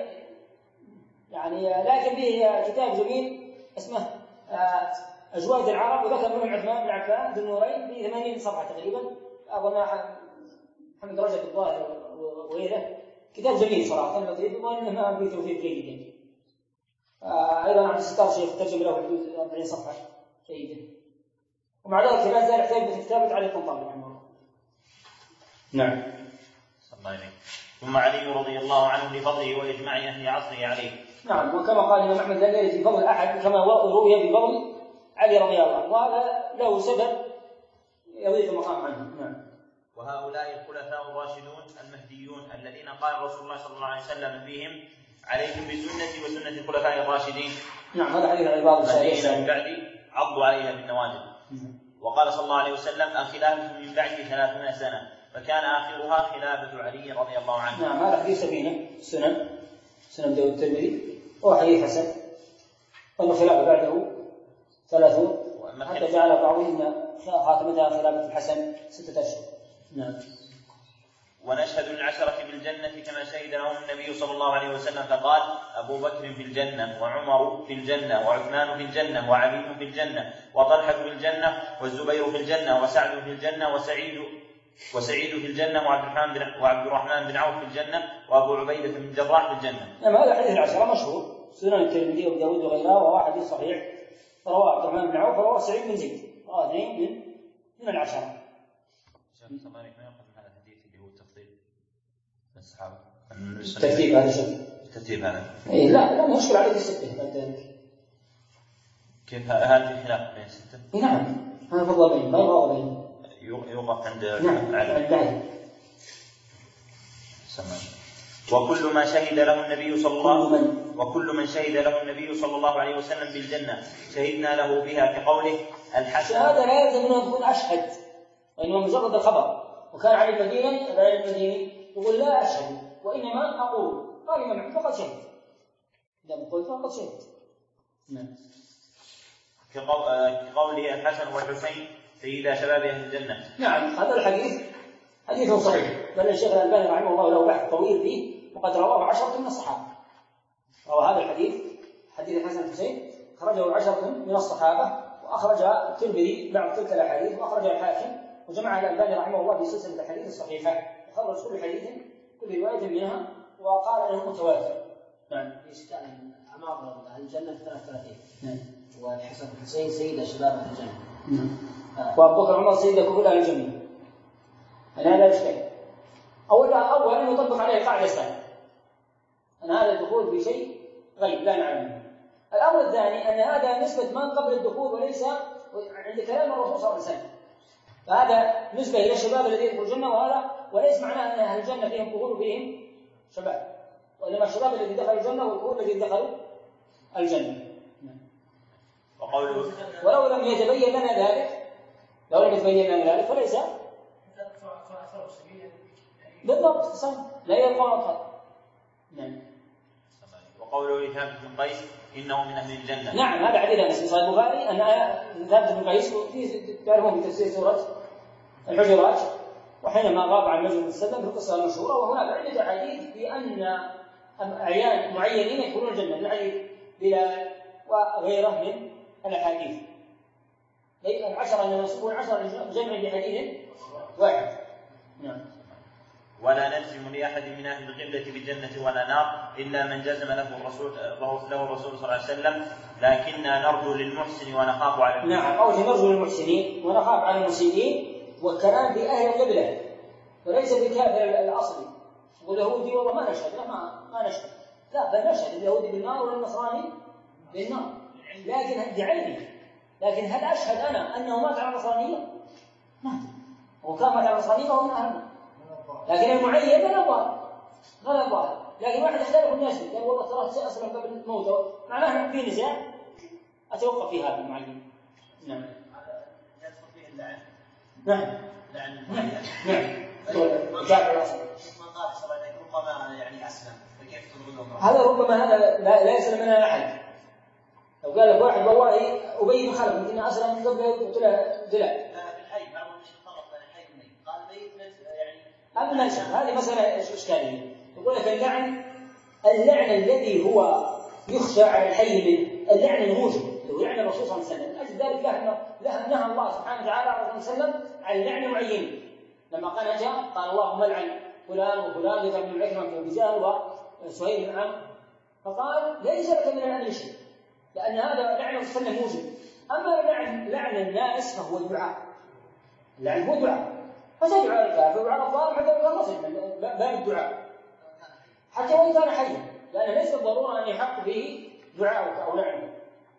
يعني لكن به كتاب جميل اسمه أجواد العرب، وذكر منهم عثمان بن عفان ذو النورين ب 80 صفحة تقريبا، أظن محمد رجب الظاهر وغيره. كتاب جميل صراحة لطيف وإنه ما فيه توفيق جيد. أيضا عبد الستار شيخ ترجم له حدود 40 صفحة جيدة. ومع ذلك لا زال يحتاج بكتابة علي القنطري رحمه الله. نعم. الله عليك. ثم علي رضي الله عنه لفضله وإجماع أهل عصره عليه. نعم. وكما قال الإمام أحمد لم يرد في فضل أحد كما روي في فضل علي رضي الله عنه، وهذا له سبب يضيق المقام عنه. نعم. وهؤلاء الخلفاء الراشدون المهديون الذين قال رسول الله صلى الله عليه وسلم فيهم عليكم بسنتي وسنة الخلفاء الراشدين. نعم هذا حديث عن بعض الذين من بعدي عضوا عليها بالنواجذ. وقال صلى الله عليه وسلم الخلافة من بعدي 30 سنة فكان آخرها خلافة علي رضي الله عنه. نعم هذا حديث سبينة سنن داود الترمذي وهو حديث حسن. والخلافة بعده 30 حتى جعل بعضهم خاتمتها خلافة الحسن 6 أشهر. نعم. ونشهد العشرة بالجنة كما شهد لهم النبي صلى الله عليه وسلم فقال أبو بكر في الجنة وعمر في الجنة وعثمان في الجنة وعلي في الجنة وطلحة في الجنة والزبير في الجنة وسعد في الجنة وسعيد في الجنة وعبد الرحمن بن عوف في الجنة وأبو عبيدة بن جراح في الجنة. نعم هذا حديث العشرة مشهور سنن الترمذي وابو داود وغيره، وهو حديث صحيح. رواه عبد الرحمن بن عوف ورواه سعيد بن زيد، اثنين من العشرة. الصحابة الترتيب هذا شيء. الترتيب هذا. إيه لا مشكل عليه الستة بعد ذلك. كيف هذا خلاف بين الستة؟ نعم هذا فضل بين ما هو بين. يوقف عند علي. وكل ما شهد له النبي وكل من شهد له النبي صلى الله عليه وسلم بالجنة شهدنا له بها كقوله الحسن. هذا لا يلزم أن يكون أشهد، وإنما مجرد الخبر. وكان علي المديني يقول لا أشهد وإنما أقول قال الإمام أحمد فقد شهد. إذا قلت فقد شهد. نعم. كقوله الحسن والحسين سيدا شباب أهل الجنة. نعم، هذا الحديث حديث صحيح، بل الشيخ الألباني رحمه الله له بحث طويل فيه، وقد رواه 10 من الصحابة. روى هذا الحديث، حديث الحسن والحسين، خرجه 10 من الصحابة، وأخرج الترمذي بعض تلك الأحاديث، وأخرج الحاكم، وجمع الألباني رحمه الله في سلسلة الأحاديث الصحيحة، وخرج كل حديث كل رواية منها وقال أنه متواتر. نعم. في إشكال أعمار أهل الجنة 33. نعم. والحسن والحسين سيد شباب أهل الجنة. نعم. وأبو بكر وعمر سيد كل أهل الجنة. هذا إشكال. أولا يطبق عليه قاعدة ثانية، أن هذا الدخول بشيء غيب لا نعلمه. الأمر الثاني أن هذا نسبة من قبل الدخول وليس عند كلام الرسول صلى الله عليه وسلم، فهذا نسبة إلى الشباب الذين يدخلون الجنة، وهذا وليس معناه أن أهل الجنة فيهم دخول وفيهم شباب، وإنما الشباب الذين دخلوا الجنة والدخول الذين دخلوا الجنة. وقوله ولو لم يتبين لنا ذلك، فليس بالضبط صح، لا يبقى أطهر. نعم. وقوله ثابت بن قيس إنه من أهل الجنة. نعم، هذا حديث أنس في صحيح البخاري، أن ثابت بن قيس تعرفون في تفسير سورة الحجرات، وحينما غاب عن مجلس السلم في القصة المشهورة، وهناك عدة أحاديث بأن أعيان معينين يدخلون الجنة، من حديث بلال وغيره من الأحاديث. 10 أن يصبون 10 جمع بحديث واحد. نعم. ولا نجزم لأحد من أهل القبلة بالجنة ولا نار إلا من جزم له الرسول صلى الله عليه وسلم، لكننا نرجو للمحسن ونخاف على المسيء. نعم، أو نرجو للمحسنين ونخاف على المسيئين، والكلام بأهل القبلة وليس بالكافر الأصلي. واليهودي والله ما نشهد، ما نشهد، لا بل نشهد اليهودي بالنار والنصراني بالنار، لكن بعلمي. لكن هل أشهد أنا أنه مات على النصرانية؟ ما، وكان مات على النصرانية فهو من أهل. لكن المعين غير ظاهر. لكن واحد اختلف الناس قال والله ترى أسلم قبل الموت، معناه في نزاع أتوقف في هذا المعين. نعم. يدخل فيه اللعن. نعم. لعن. نعم. جاء الأصل. ما قال صلى الله عليه وسلم ربما يعني أسلم، فكيف تضربهم؟ هذا ربما هذا لا يسلم منها أحد. لو قال لك واحد والله أبي بن خلف يمكن أسلم من قبل قلت له دلع. بالحي بعضهم مش فرق بين الحي والميت، قال ميت يعني. هذه مسألة إشكالية. يقول لك اللعن الذي هو يخشى على الحي منه، اللعن الموجب لو لعن الرسول صلى الله عليه وسلم. أجل ذلك نهى الله سبحانه وتعالى على الرسول صلى الله عليه وسلم عن لعن معين. لما قال اللهم لعن فلان وفلان ذكر من العكرمة بن جهل وسهيل بن عمرو، فقال ليس لك من الأمر شيء، لأن هذا لعن السنة موجب. أما لعن الناس فهو دعاء. اللعن هو دعاء، فتدعو الكافر وعلى الظالم حتى لو كان مسلما، باب الدعاء حتى وإن كان حيا، لأن ليس بالضرورة أن يحق به دعاءك أو لعنه.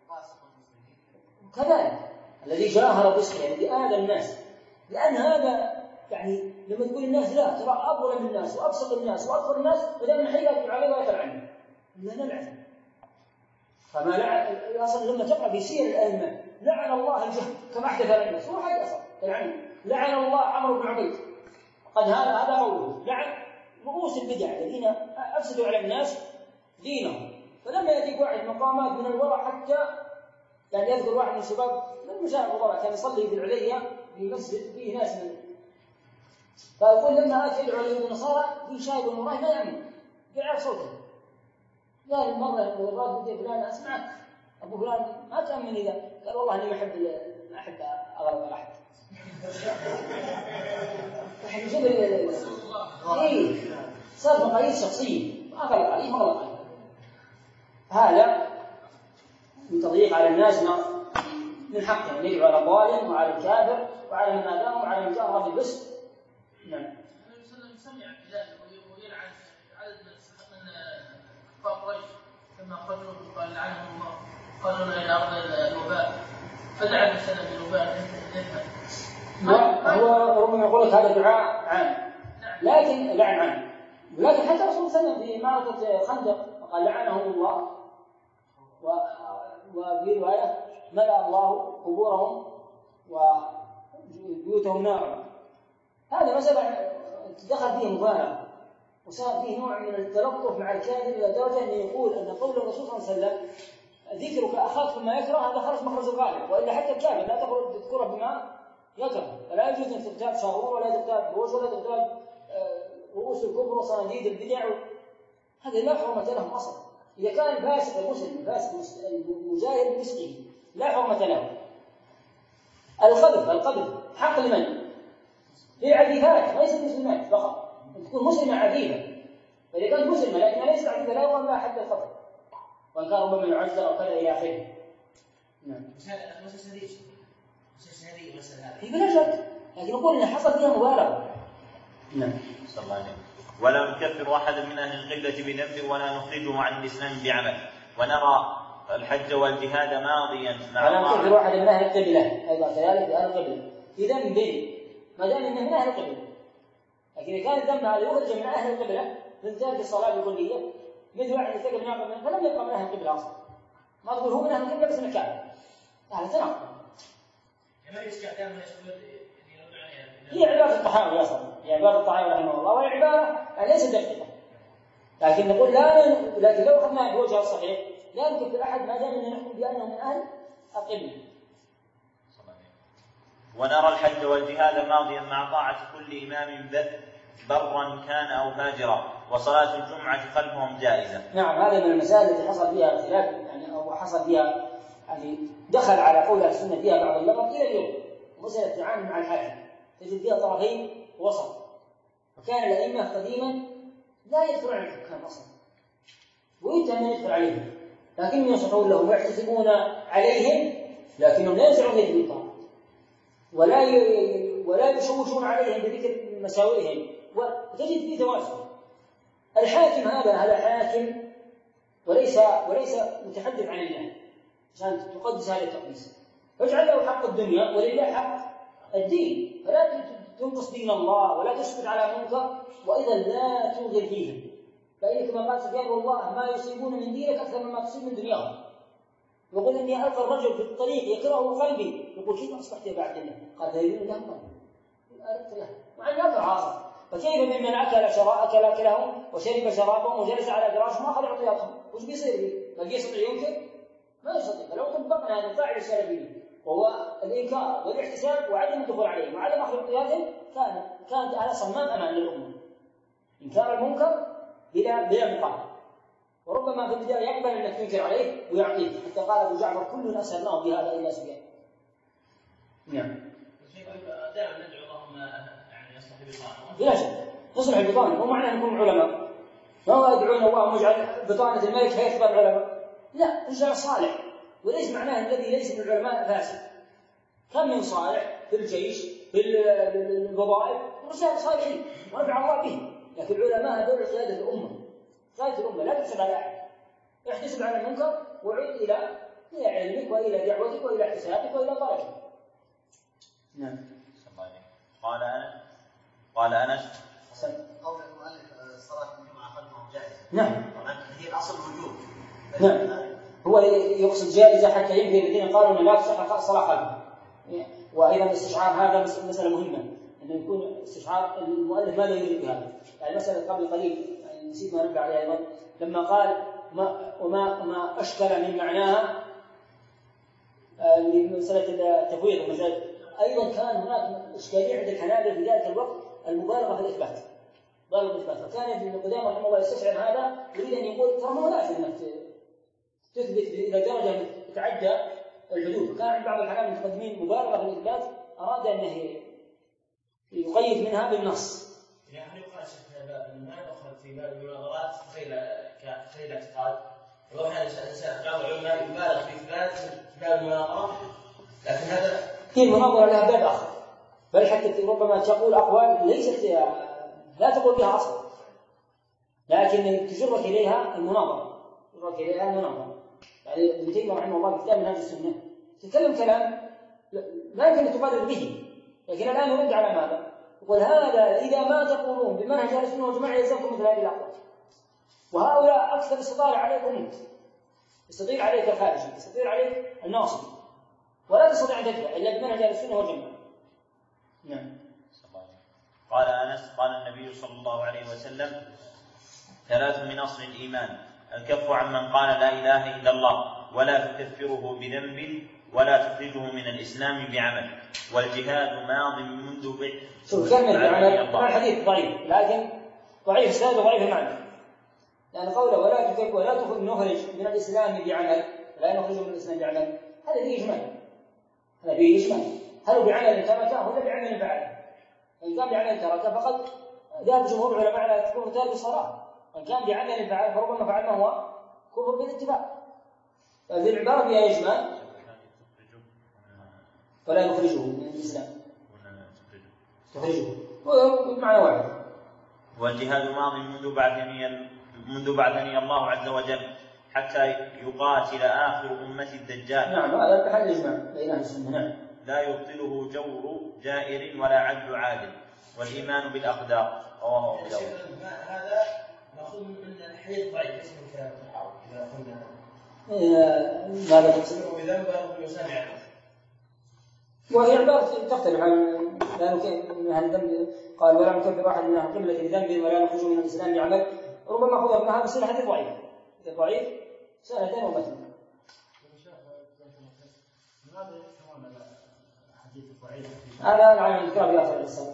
كذلك الذي جاهر باسمه الذي آذى الناس، لأن هذا يعني لما تقول الناس لا ترى أظلم الناس وأبسط الناس وأكبر الناس، فدام من حي لا تدعو عليه ولا تلعنه، لا نلعنه. فما لعن أصلا لما تقرأ في سير الأئمة لعن الله الجهل كما أحدث الناس، هو حي أصلا لعن الله عمرو بن عبيد، قد هذا قوله، لعن رؤوس البدع الذين أفسدوا على الناس دينهم. فلما يأتيك واحد مقامات من الورع، حتى يعني يذكر واحد من الشباب من مشايخ الورع كان يصلي في العليا في مسجد فيه ناس من، فيقول لما أتى يدعو اليهود والنصارى في شايب المراه ما يأمن يعرف صوته، قال مرة الراد فلان أسمعك أبو فلان ما تأمن إذا قال والله أني ما أحب أغلب على أحد. صار مقاييس شخصية، ما غلط عليه ما غلط عليه. هذا من تضييق على الناس من حقهم أن يدعو على الظالم وعلى الكافر وعلى من آذاهم وعلى من جاهر بالبس. نعم. النبي صلى الله عليه وسلم سمع بذلك ويلعن عدد من كفار قريش لما خرجوا وقال لعنهم الله، قالوا إلى أرض الوباء، فدعا بسبب الوباء يذهب. هو ربما يقول لك هذا دعاء عام، لكن لعن عام، لكن حتى الرسول صلى الله عليه وسلم في معركة خندق قال لعنهم الله، وفي رواية ملأ الله قبورهم وبيوتهم نارا. هذا مسألة دخل فيه مبالغة، وصار فيه نوع من التلطف مع الكاذب إلى درجة أن يقول أن قول الرسول صلى الله عليه وسلم ذكرك أخاك بما يكره هذا خرج مخرج الغالب، وإلا حتى الكافر لا تذكره بما يكره، فلا يجوز أن تغتاب شارون ولا تغتاب بوش ولا تغتاب رؤوس الكفر وصناديد البدع، هذا لا حرمة لهم أصلا. إذا كان الفاسق المسلم الفاسق المجاهد بفسقه لا حرمة له. القذف حق لمن؟ للعفيفات ليس المسلمات فقط، تكون مسلمة عفيفة، فإذا كانت مسلمة لكنها ليست عفيفة لا يقام لها حد القذف، وإن كان ربما يعذر أو كذا إلى آخره. نعم. هي بلا شك، لكن نقول إن حصل فيها مبالغة. نعم. صلى الله عليه وسلم. ولا نكفر أحدا من أهل القبلة بذنب ولا نخرجه عن الإسلام بعمل، ونرى الحج والجهاد ماضيا مع ولا نكفر أحدا من أهل القبلة أيضا كذلك أهل القبلة بذنب ما دام إنه من أهل القبلة، لكن إذا كان الذنب هذا يخرج من أهل القبلة من ترك الصلاة بالكلية مثل واحد يرتكب من أهل فلم يبقى من أهل القبلة أصلا، ما تقول هو من أهل القبلة بس إنه كافر، هذا تناقض. هي عبارة الطحاوي أصلا، هي عبارة الطحاوي رحمه الله، وهي عبارة ليست دقيقة، لكن نقول لكن لو أخذنا بوجهها الصحيح لا نكفر أحد ما دام أننا نحكم بأنه من أهل القبلة. ونرى الحج والجهاد ماضيا مع طاعة كل إمام برا كان أو فاجرا، وصلاة الجمعة خلفهم جائزة. نعم، هذا من المسائل التي حصل فيها اختلاف يعني أو حصل فيها يعني دخل على قول السنة فيها بعض اللغط إلى اليوم، مسألة التعامل مع الحاكم تجد فيها طرفين وسط، وكان الأئمة قديما لا يدخلون على الحكام أصلا ويتهم من يدخل عليهم، لكنهم ينصحون لهم ويحتسبون عليهم، لكنهم لا ينزعون يد الطاعة ولا يشوشون عليهم بذكر مساوئهم، وتجد فيه توازن. الحاكم هذا حاكم وليس متحدث عن الله عشان تقدس هذا التقديس، فاجعل له حق الدنيا ولله حق الدين، فلا تنقص دين الله ولا تسكت على منكر، وإذا لا توغل فيهم، فإن كما قال سفيان والله ما يصيبون من دينك أكثر مما تصيب من دنياهم. يقول إني ألقى الرجل في الطريق يكرهه قلبي، يقول كيف أصبحت يا بعد الله؟ قال لا يريد له قلبي، أردت له مع أنه أكره عاصر، فكيف ممن أكل أكلهم وشرب شرابهم وجلس على فراشهم وأخذ عطياتهم، وش بيصير به؟ هل يستطيع ينكر؟ ما يستطيع. فلو طبقنا هذا القاعدة السلفية وهو الإنكار والاحتساب وعدم الدخول عليهم وعدم أخذ عطياتهم، كانت على صمام أمان للأمة، إنكار المنكر بلا مقابل، وربما في البداية يقبل أنك تنكر عليه ويعطيك، حتى قال أبو جعفر كل أسهلناه بهذا إلا سفيان. نعم. دائما ندعو اللهم يعني يصلح بطانه. بلا شك تصلح البطانة، مو معنى أن نكون علماء، ما هو يدعون اللهم اجعل بطانة الملك هيكبر العلماء، لا، رجال صالح، وليس معناه الذي ليس من العلماء فاسد. كم من صالح في الجيش في الوظائف رجال صالحين ونفع الله بهم، لكن العلماء هذول قيادة الأمة، قيادة الأمة لا تحسب على أحد، احتسب على المنكر وعد إلى علمك وإلى دعوتك وإلى احتسابك وإلى طلبك. نعم. قال أنس قول المؤلف صلاة الجمعة خلفهم جائزة. نعم. طبعا هي الأصل وجوب. نعم. هو يقصد جائزة حتى ينفي الذين قالوا أن لا تصح الصلاة خلفهم. وأيضا استشعار هذا مسألة مهمة، أنه يكون استشعار المؤلف ماذا يريد بهذا. يعني مسألة قبل قليل يعني نسيت ما نبه عليها أيضا لما قال وما أشكل من معناها لمسألة التفويض ومسألة، أيضا كان هناك إشكالية عند الحنابلة في ذلك الوقت المبالغة في الإثبات، فكان ابن قدامة رحمه الله يستشعر هذا، يريد أن يقول ترى ما لازم أنك تثبت إلى درجة تتعدى الحدود، فكان عند بعض الحنابلة المتقدمين مبالغة في الإثبات، أراد أن يقيد منها بالنص. يعني يقال في باب ما يدخل في باب المناظرات خير اعتقاد، ولو كان بعض العلماء يبالغ في إثبات باب المناظرة، لكن هذا هي المناظرة لها باب آخر، بل حتى ربما تقول أقوال ليست لا تقول بها أصلا، لكن تجرك إليها المناظرة، يعني ابن تيمية رحمه الله في كتاب منهاج السنة تتكلم كلام لا يمكن أن تقرر به، لكن الآن يرد على ماذا؟ يقول هذا إذا ما تقولون بمنهج أهل السنة والجماعة يلزمكم مثل هذه الأقوال، وهؤلاء أكثر استطالة عليكم أنت، يستطيل عليك الخارجي، يستطيل عليك الناصري، ولا تستطيع أن تدفع إلا بمنهج أهل السنة والجماعة. نعم. قال أنس قال النبي صلى الله عليه وسلم: 3 من أصل الإيمان: الكف عمن قال لا إله إلا الله، ولا تكفره بذنب ولا تخرجه من الإسلام بعمل، والجهاد ماض منذ شوف كلمة بعمل طبعا الحديث ضعيف، لكن ضعيف السند وضعيف المعنى، لأن قوله ولا نخرج من الإسلام بعمل، لا نخرج من الإسلام بعمل، هذا فيه إجمال، هذا فيه إجمال، هل هو بعمل تركه ولا بعمل فعله؟ إن كان بعمل تركه فقد ذهب جمهور العلماء على كفر تارك الصلاة، وإن كان بعمل فعله فربما فعل ما هو كفر بالاتفاق. ففي العبارة فيها إجمال ولا نخرجه من الإسلام، تخرجه بمعنى واحد. والجهاد ماض منذ بعثني الله عز وجل حتى يقاتل آخر أمة الدجال. نعم هذا محل إجماع بين أهل السنة. نعم. لا يبطله جور جائر ولا عدل عادل، والإيمان بالأقدار. هذا مأخوذ من الحديث ضعيف ليس من كلام الصحابة. إذا قلنا ماذا تقصد؟ بذنب يسامع عنه. وهي عبارة تختلف عن لا من أهل الذنب، قال ولا نكفر أحد من أهل القبلة بذنب ولا نخرج من الإسلام بعمل، ربما أخذ منها بس الحديث ضعيف. إذا ضعيف سنتين ومثل. أنا العالم الكرام يأخذ الإسلام.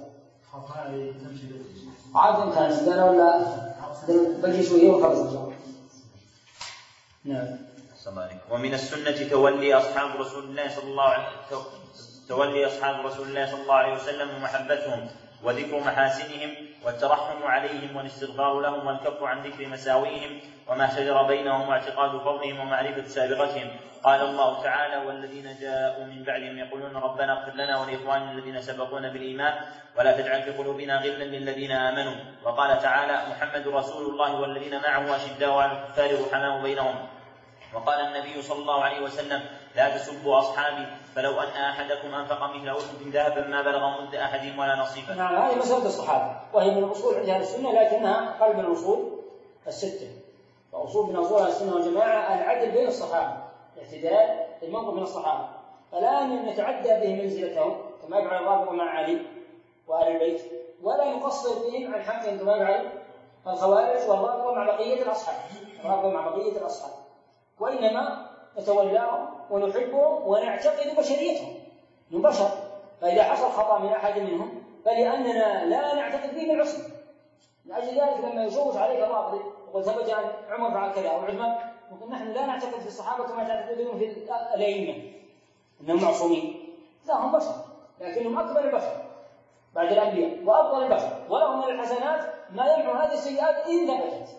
عادة كان سدانا ولا بقي شوية وخلص إن شاء الله. نعم. ومن السنة تولي أصحاب رسول الله صلى الله عليه وسلم ومحبتهم وذكر محاسنهم والترحم عليهم والاستغفار لهم والكف عن ذكر مساويهم وما شجر بينهم واعتقاد فضلهم ومعرفة سابقتهم. قال الله تعالى والذين جاءوا من بعدهم يقولون ربنا اغفر لنا ولإخواننا الذين سبقونا بالإيمان ولا تجعل في قلوبنا غلا للذين آمنوا. وقال تعالى محمد رسول الله والذين معه أشداء على الكفار رحماء بينهم. وقال النبي صلى الله عليه وسلم لا تسبوا أصحابي فلو أن أحدكم أنفق مثل أحد ذهبا ما بلغ مد أحدهم ولا نصيبا. نعم هذه مسألة الصحابة وهي من الأصول عند أهل السنة، لكنها قلب من الأصول الستة. وأصول من أصول أهل السنة والجماعة العدل بين الصحابة، الاعتدال المنظر من الصحابة. الآن نتعدى بهم منزلتهم كما يفعل الرافضة مع علي وآل البيت، ولا نقصر بهم عن حقهم كما يفعل الخوارج والرافضة مع بقية الأصحاب، وإنما نتولاهم ونحبهم ونعتقد بشريتهم، من بشر، فإذا حصل خطأ من أحد منهم فلأننا لا نعتقد به من عصمة. لأجل ذلك لما يشوش عليك الرافضي وقد ثبت عن عمر فعل كذا أو عثمان، نقول نحن لا نعتقد في الصحابة كما تعتقدون في الأئمة أنهم معصومين، لا هم بشر، لكنهم أكبر البشر بعد الأنبياء وأفضل البشر، ولهم من الحسنات ما يمحو هذه السيئات إن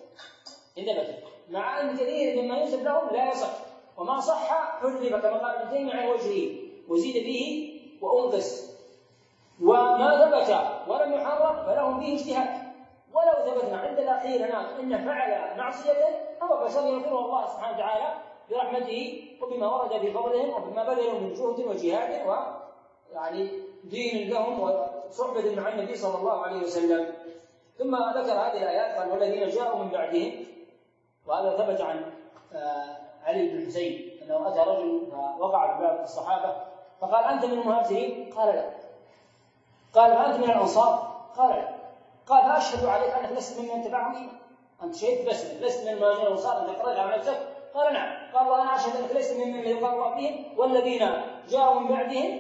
ثبتت، مع أن كثير مما ينسب لهم لا يصح، وما صح حرف كما قال ابن تيمية عن وجهه وزيد به وأنقص، وما ثبت ولم يحرف فلهم به اجتهاد. ولو ثبتنا عند الأخير إن فعل معصية هو بشر يغفره الله سبحانه وتعالى برحمته وبما ورد في فضلهم وبما بذلوا من جهد وجهاد ويعني دين لهم وصحبة مع النبي صلى الله عليه وسلم. ثم ذكر هذه الآيات قال والذين جاءوا من بعدهم، وهذا ثبت عن علي بن الحسين أنه أتى رجل فوقع في باب الصحابة فقال أنت من المهاجرين؟ قال لا. قال أنت من الأنصار؟ قال لا. قال فأشهد عليك أنك لست ممن تبعهم إيمان، أنت شهدت بس لست من المهاجرين والأنصار، أنت قرأت على نفسك؟ قال نعم. قال وأنا أشهد أنك لست ممن يقال الله بهم والذين جاءوا من بعدهم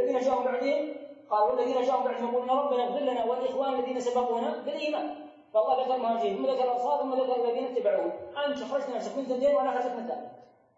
قال والذين جاءوا من بعدهم يقولون ربنا اغفر لنا والإخوان الذين سبقونا بالإيمان. فالله ذكر المهاجرين ثم ذكر الأنصار ثم ذكر الذين اتبعوهم، أنت خرجت نفسك من ثنتين وأنا خرجت من ثالث.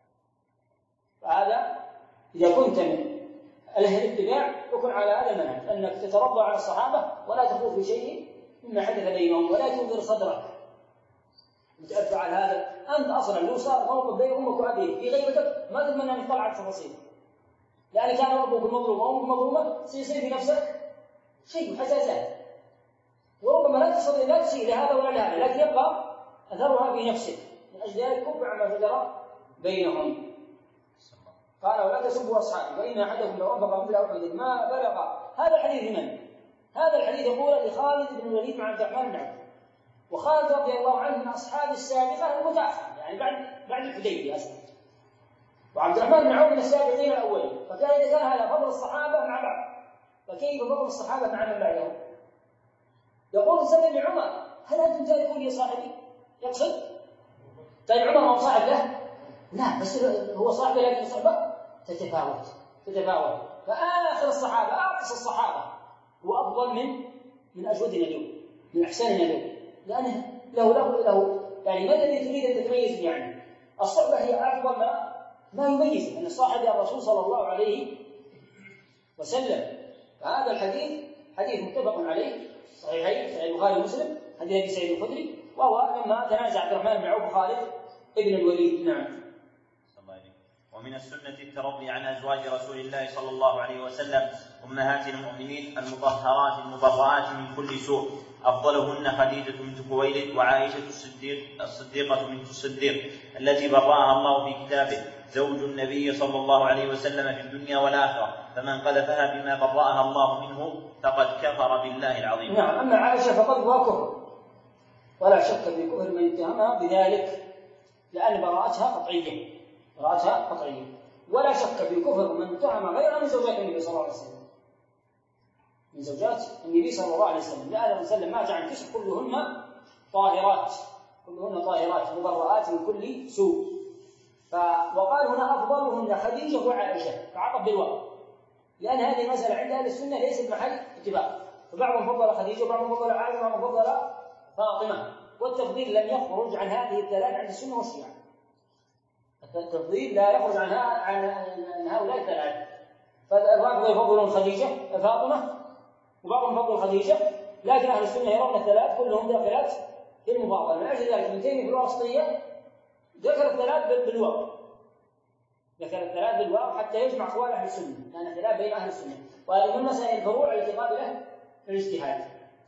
فهذا إذا كنت من أهل الاتباع فكن على هذا المنهج، أنك تتربى على الصحابة ولا تخوض في شيء مما حدث بينهم ولا تنذر صدرك وتأثر على هذا. أنت أصلا لو صار موقف بين أمك وأبيك في غيبتك ما تتمنى أن يطلع على تفاصيل، لأن كان أبوك مظلوم وأمك مظلومة سيصير في نفسك شيء حساسات، وربما لا تسيء لهذا ولا لهذا، لكن يبقى أثرها في نفسك. من أجل ذلك كف عما شجر بينهم. قال ولا تسبوا أصحابي وإن أحدكم لو أنفق مثل أحد ما بلغ. هذا الحديث لمن؟ هذا الحديث يقول لخالد بن الوليد مع عبد الرحمن بن عوف، وخالد رضي الله عنه من أصحاب السابقة المتأخرة، يعني بعد الحديبية أصلا، وعبد الرحمن بن عوف من السابقين الأولين، فكان إذا كان هذا فضل الصحابة مع بعض فكيف فضل الصحابة مع من بعدهم؟ يقول سيدنا ابن عمر هل أنتم تاركون يا صاحبي؟ يقصد طيب عمر ما صاحب له لا بس هو صحابي لكن الصحبة تتفاوت. فآخر الصحابة أعطس الصحابة هو أفضل من أجودنا اليوم، من أحسننا اليوم، لأنه له يعني ما الذي تريد أن تتميز يعني؟ الصحبة هي أفضل ما يميز أن الصاحب الرسول صلى الله عليه وسلم. فهذا الحديث حديث متفق عليه صحيحين، صحيح البخاري ومسلم، حديث أبي سعيد الخدري، وهو لما تنازع عبد الرحمن بن عوف خالد ابن الوليد. نعم. ومن السنة الترضي عن أزواج رسول الله صلى الله عليه وسلم أمهات المؤمنين المطهرات المبرآت من كل سوء، أفضلهن خديجة بنت خويلد وعائشة الصديقة بنت الصديق التي برأها الله في كتابه، زوج النبي صلى الله عليه وسلم في الدنيا والآخرة، فمن قذفها بما برأها الله منه فقد كفر بالله العظيم. نعم. أما عائشة فقد هو كفر، ولا شك في كفر من اتهمها بذلك، لأن براءتها قطعية، ولا شك في كفر من اتهم غيرها من زوجات النبي صلى الله عليه وسلم، من زوجات النبي صلى الله عليه وسلم، لأن وسلم مات عن تسع كلهن طاهرات مبرآت من كل سوء. وقال هنا أفضلهن خديجة وعائشة، فعقب بالواو، لأن هذه المسألة عند أهل السنة ليست محل اتفاق، فبعضهم فضل خديجة وبعضهم فضل عائشة وبعضهم فضل فاطمة، والتفضيل لم يخرج عن هذه الثلاث عند السنة والشيعة. التفضيل لا يخرج عن هؤلاء الثلاث، فالرافضة يفضلون فاطمة، وبعضهم يفضل خديجة، لكن أهل السنة يرون الثلاث كلهم داخلات في المفاضلة. من أجل ذلك ابن تيمية في الواسطية ذكر الثلاث بالواو حتى يجمع أقوال أهل السنة، لأن خلاف بين أهل السنة. وهذه من مسائل الفروع التي قابلة للاجتهاد،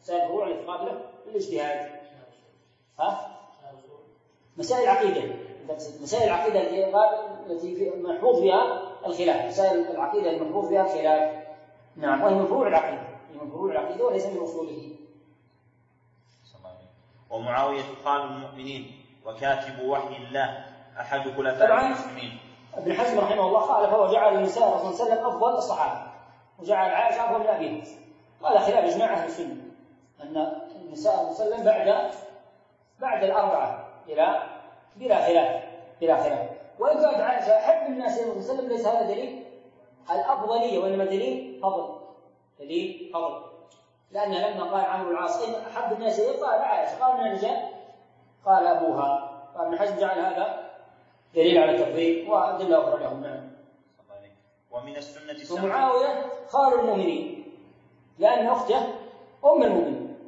مسائل العقيدة التي محفوظ بها الخلاف، مسائل العقيدة المحفوظ بها الخلاف. نعم. وهي من فروع العقيدة وليس من أصوله. ومعاوية خال المؤمنين وكاتب وحي الله أحد خلفاء المسلمين. ابن حزم رحمه الله خالف وجعل النساء صلى الله عليه وسلم أفضل الصحابة، وجعل عائشة أفضل من أبيها. هذا خلاف إجماع أهل السنة أن النساء صلى الله عليه وسلم بعد الأربعة بلا خلاف. وإن كانت عائشة أحب الناس صلى الله عليه وسلم ليس هذا دليل الأفضلية، وإنما دليل فضل، لأن لما قال عمرو العاص إن أحب الناس إليه قال عائشة، قال من الرجال قال أبوها. فابن حزم جعل هذا دليل على التفضيل وأدلة أخرى لهم. نعم. ومن السنة ومعاوية خال المؤمنين، لأن أخته أم المؤمنين،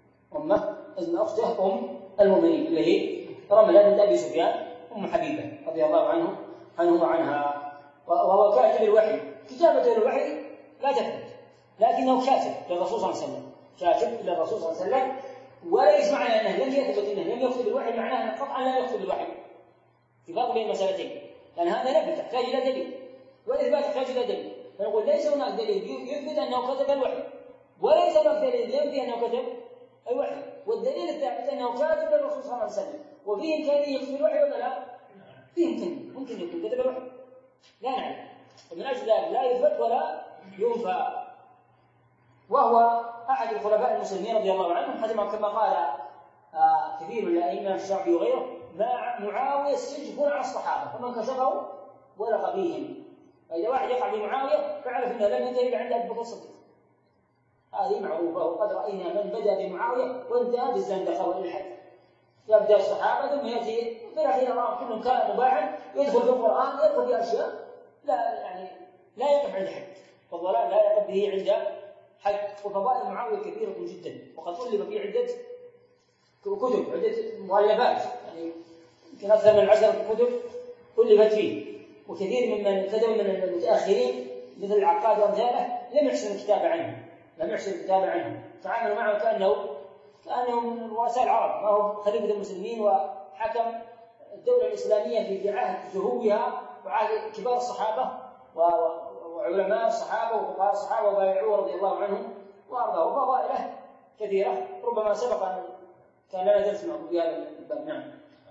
أخته أم المؤمنين اللي هي رملة بنت أبي سفيان أم حبيبة رضي الله عنه وعنها. وهو كاتب الوحي، كتابة الوحي لا تثبت، لكنه كاتب للرسول صلى الله عليه وسلم، وليس معنى أنه لم يثبت أنه لم يكتب الوحي معناه أنه قطعا لا يكتب الوحي، في فرق بين المسألتين، لأن هذا نفي تحتاج إلى دليل، والإثبات يحتاج إلى دليل. فنقول ليس هناك دليل يثبت أنه كتب الوحي، وليس هناك دليل ينفي أنه كتب الوحي. والدليل الثابت أنه كاتب للرسول صلى الله عليه وسلم، وفيه إمكانية يكتب الوحي ولا لا؟ فيه إمكانية، ممكن يكون كتب الوحي، لا نعلم. ومن أجل ذلك لا يثبت ولا ينفى. وهو أحد الخلفاء المسلمين رضي الله عنهم، كما قال كثير من الأئمة الشافعي وغيره، معاوية سجف على الصحابة فمن كشفه ولق بهم. فإذا واحد يقع بمعاوية فاعرف أنه لم ينتهي إلا عند أبي بكر الصديق، هذه معروفة. وقد رأينا من بدأ بمعاوية وانتهى بالزندقة والإلحاد، يبدأ الصحابة ثم يأتي في الأخير كلهم كان مباحا، يدخل في القرآن، يدخل في أشياء لا يقف عند حد، فالضلال لا يقف به عند حد. وفضائل معاوية كثيرة جدا، وقد ألف في عدة كتب، عدة مؤلفات، يعني يمكن أكثر من 10 كتب ألفت فيه. وكثير ممن كتب من المتأخرين مثل العقاد وأمثاله لم يحسن الكتابة عنه، تعاملوا معه كأنه من رؤساء العرب، ما هو خليفة المسلمين وحكم الدولة الإسلامية في عهد زهوها وعهد كبار الصحابة وعلماء الصحابة وفقهاء الصحابة وبايعوه رضي الله عنهم وأرضاه. وفضائله كثيرة، ربما سبق أن كان لنا درس معه في هذا الباب. نعم.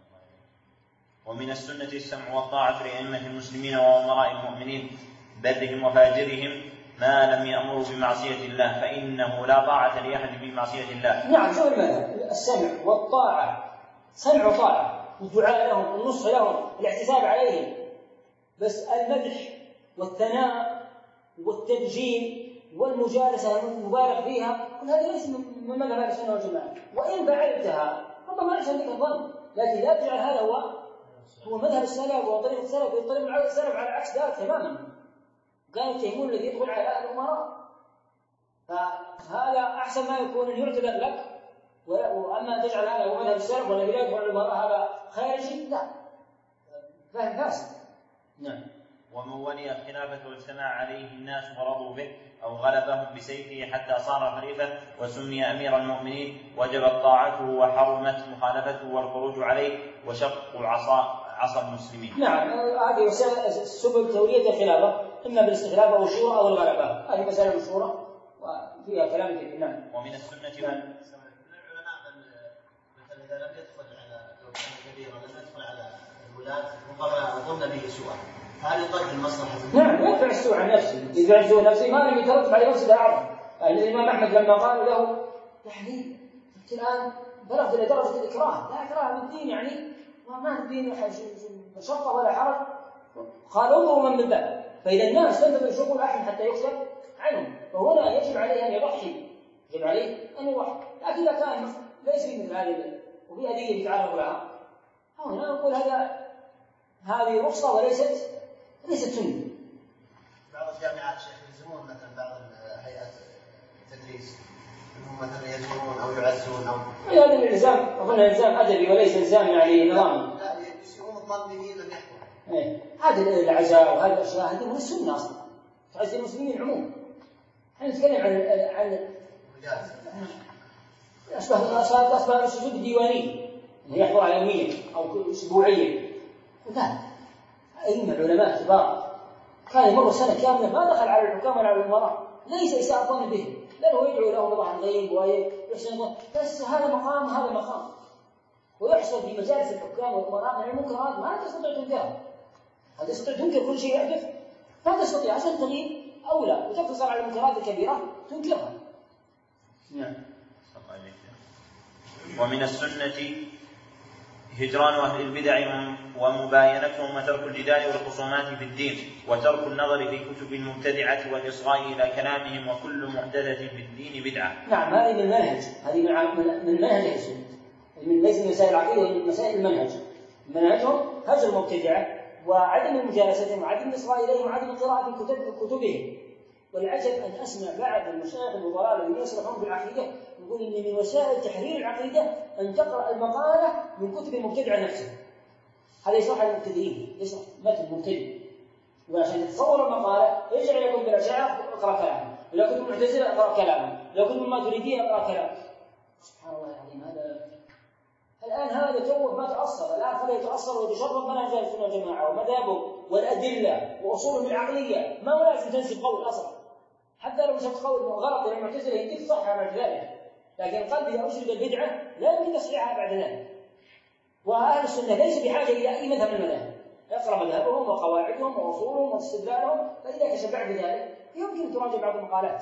ومن السنة السمع والطاعة لأئمة المسلمين وأمراء المؤمنين برهم وفاجرهم ما لم يأمروا بمعصية الله، فإنه لا طاعة لأحد بمعصية الله. نعم. شو المذهب؟ السمع والطاعة، سمع وطاعة، والدعاء لهم والنصح لهم والاحتساب عليهم. بس المدح والثناء والتبجيل والمجالسة المبالغ فيها كل هذه ليس من مذهب أهل السنة والجماعة، وإن فعلتها ربما يحسن بك الظن، لكن لا تجعل هذا هو مذهب السلف وطريق السلف. طريق السلف على عكس ذلك تماما، كانوا يتهمون الذي يدخل على الأمراء، فهذا أحسن ما يكون أن يعتذر لك. وأما أن تجعل هذا هو مذهب السلف والذي لا يدخل على الأمراء هذا خارجي، لا، فهم فاسد. نعم. ومن ولي الخلافة واجتمع عليه الناس ورضوا به أو غلبهم بسيفه حتى صار خليفة وسمي أمير المؤمنين وجبت طاعته وحرمت مخالفته والخروج عليه وشق عصا المسلمين. نعم، هذه سبل تولية الخلافة، إما بالاستخلاف أو الشورى أو الغلبة، هذه مسألة مشهورة وفيها كلام كثير. نعم. ومن السنة العلماء مثلا إذا لم يدخل على لو كان كبيرا لم يدخل على الولاة ربما ظن به سوءا، هل يقدم مصلحة؟ نعم، يدفع السوء عن نفسه، يدفع السوء عن نفسه ما لم يترتب عليه مفسدة أعظم. الإمام أحمد لما قالوا له يعني أنت الآن بلغت إلى درجة الإكراه، لا إكراه بالدين، يعني ما الدين شرطة ولا حرج، قال انظروا من بالباب. فإذا الناس لم يشوفوا أحد حتى يكسب عنهم، فهنا يجب عليه أن يضحي، يجب عليه أن يضحي. لكن إذا كان ليس في مثل هذه وفي هدية يتعرض لها، هنا نقول هذه رخصة وليست سنة. بعض الجامعات شيخ يلزمون مثلا بعض هيئات التدريس انهم مثلا يزورون او يعزون او هذا الالزام اظن الزام ادبي وليس الزام يعني نظامي. لا، يصيرون مطمئنين ان يحكموا. هذا العزاء وهذه الاشياء هذه من السنه اصلا، تعز المسلمين عموما. احنا نتكلم عن اسباب السجود الديواني اللي يحضرها يوميا او اسبوعيا. وذلك أئمة العلماء الكبار كان يمر سنة كاملة ما دخل على الحكام ولا على الأمراء، ليس إساءة ظن بهم، بل هو يدعو لهم بظهر الغيب ويحسن الظن، بس هذا مقام ويحصل في مجالس الحكام والأمراء من المنكرات ما تستطيع تنكرها. هل تستطيع تنكر كل شيء يحدث؟ لا تستطيع، عشان تغيب أولى وتقتصر على المنكرات الكبيرة تنكرها. نعم. ومن السنة هجران أهل البدع ومباينتهم وترك الجدال والخصومات في الدين وترك النظر في كتب المبتدعة والإصغاء إلى كلامهم وكل محدثة في الدين بدعة. نعم، هذه من المنهج، هذه من منهج السنة، ليس من مسائل العقيدة ومن مسائل المنهج. منهجهم هجر المبتدعة وعدم مجالستهم وعدم الإصغاء إليهم وعدم القراءة في كتبهم. والعجب أن أسمع بعض المشايخ الوزراء الذين يصرحون بالعقيدة يقول إن من وسائل تحرير العقيدة أن تقرأ المقالة من كتب المبتدع نفسه. هذا يشرح المبتدئين، يشرح متن المبتدئ، وعشان تتصور المقالة يرجع إلى كتب الأشاعرة اقرأ كلامه، إلى كتب المعتزلة اقرأ كلامه، إلى كتب الماتريدية اقرأ كلامه. سبحان الله العظيم. الآن هذا توه ما تأصل، الآن خليه يتأصل ويتشرب منهج أهل السنة والجماعة ومذاهبه والأدلة وأصولهم العقلية، ما هو لازم تنسب قول أصلا، حتى لو نسبت قول غلط إلى المعتزلة يمكن تصحح بعد ذلك، لكن قلب إذا أشرب البدعة لا يمكن تصحيحها بعد ذلك. وأهل السنة ليس بحاجة إلى أي مذهب من المذاهب، يقرأ مذهبهم وقواعدهم وأصولهم واستدلالهم، فإذا كشف بذلك يمكن تراجع بعض المقالات،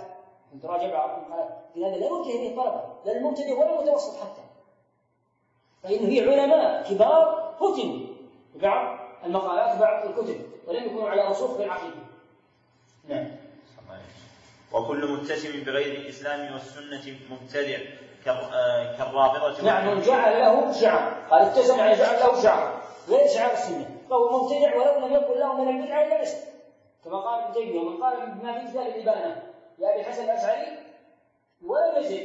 لكن هذا لا يوجه به الطلبة لا المبتدئ ولا المتوسط حتى، فإنه هي علماء كبار فتنوا ببعض المقالات وبعض الكتب ولم يكونوا على رسوخ في العقيدة. نعم. وكل متسم بغير الإسلام والسنة مبتدع كالرافضة. نعم، من جعل له شعر، قال اتسم يعني جعل له شعر غير شعار السنة فهو مبتدع ولو لم يكن له من البدعة إلا اسم، كما قال ابن تيمية ومن قال بما في كتاب الإبانة يا أبي الحسن الأشعري ولم يزد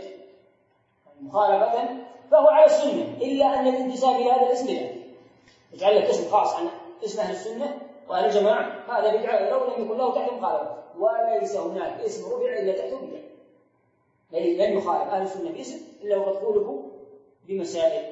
مخالفة فهو على السنة، إلا أن الانتساب إلى هذا الاسم لا، يجعل لك اسم خاص عن اسم أهل السنة وأهل الجماعة، هذا بدعة لو لم يكن له تحت مخالفة، وليس هناك اسم رفع إلا تحت بدعة، لن يخالف أهل السنة باسم إلا وقد قوله بمسائل.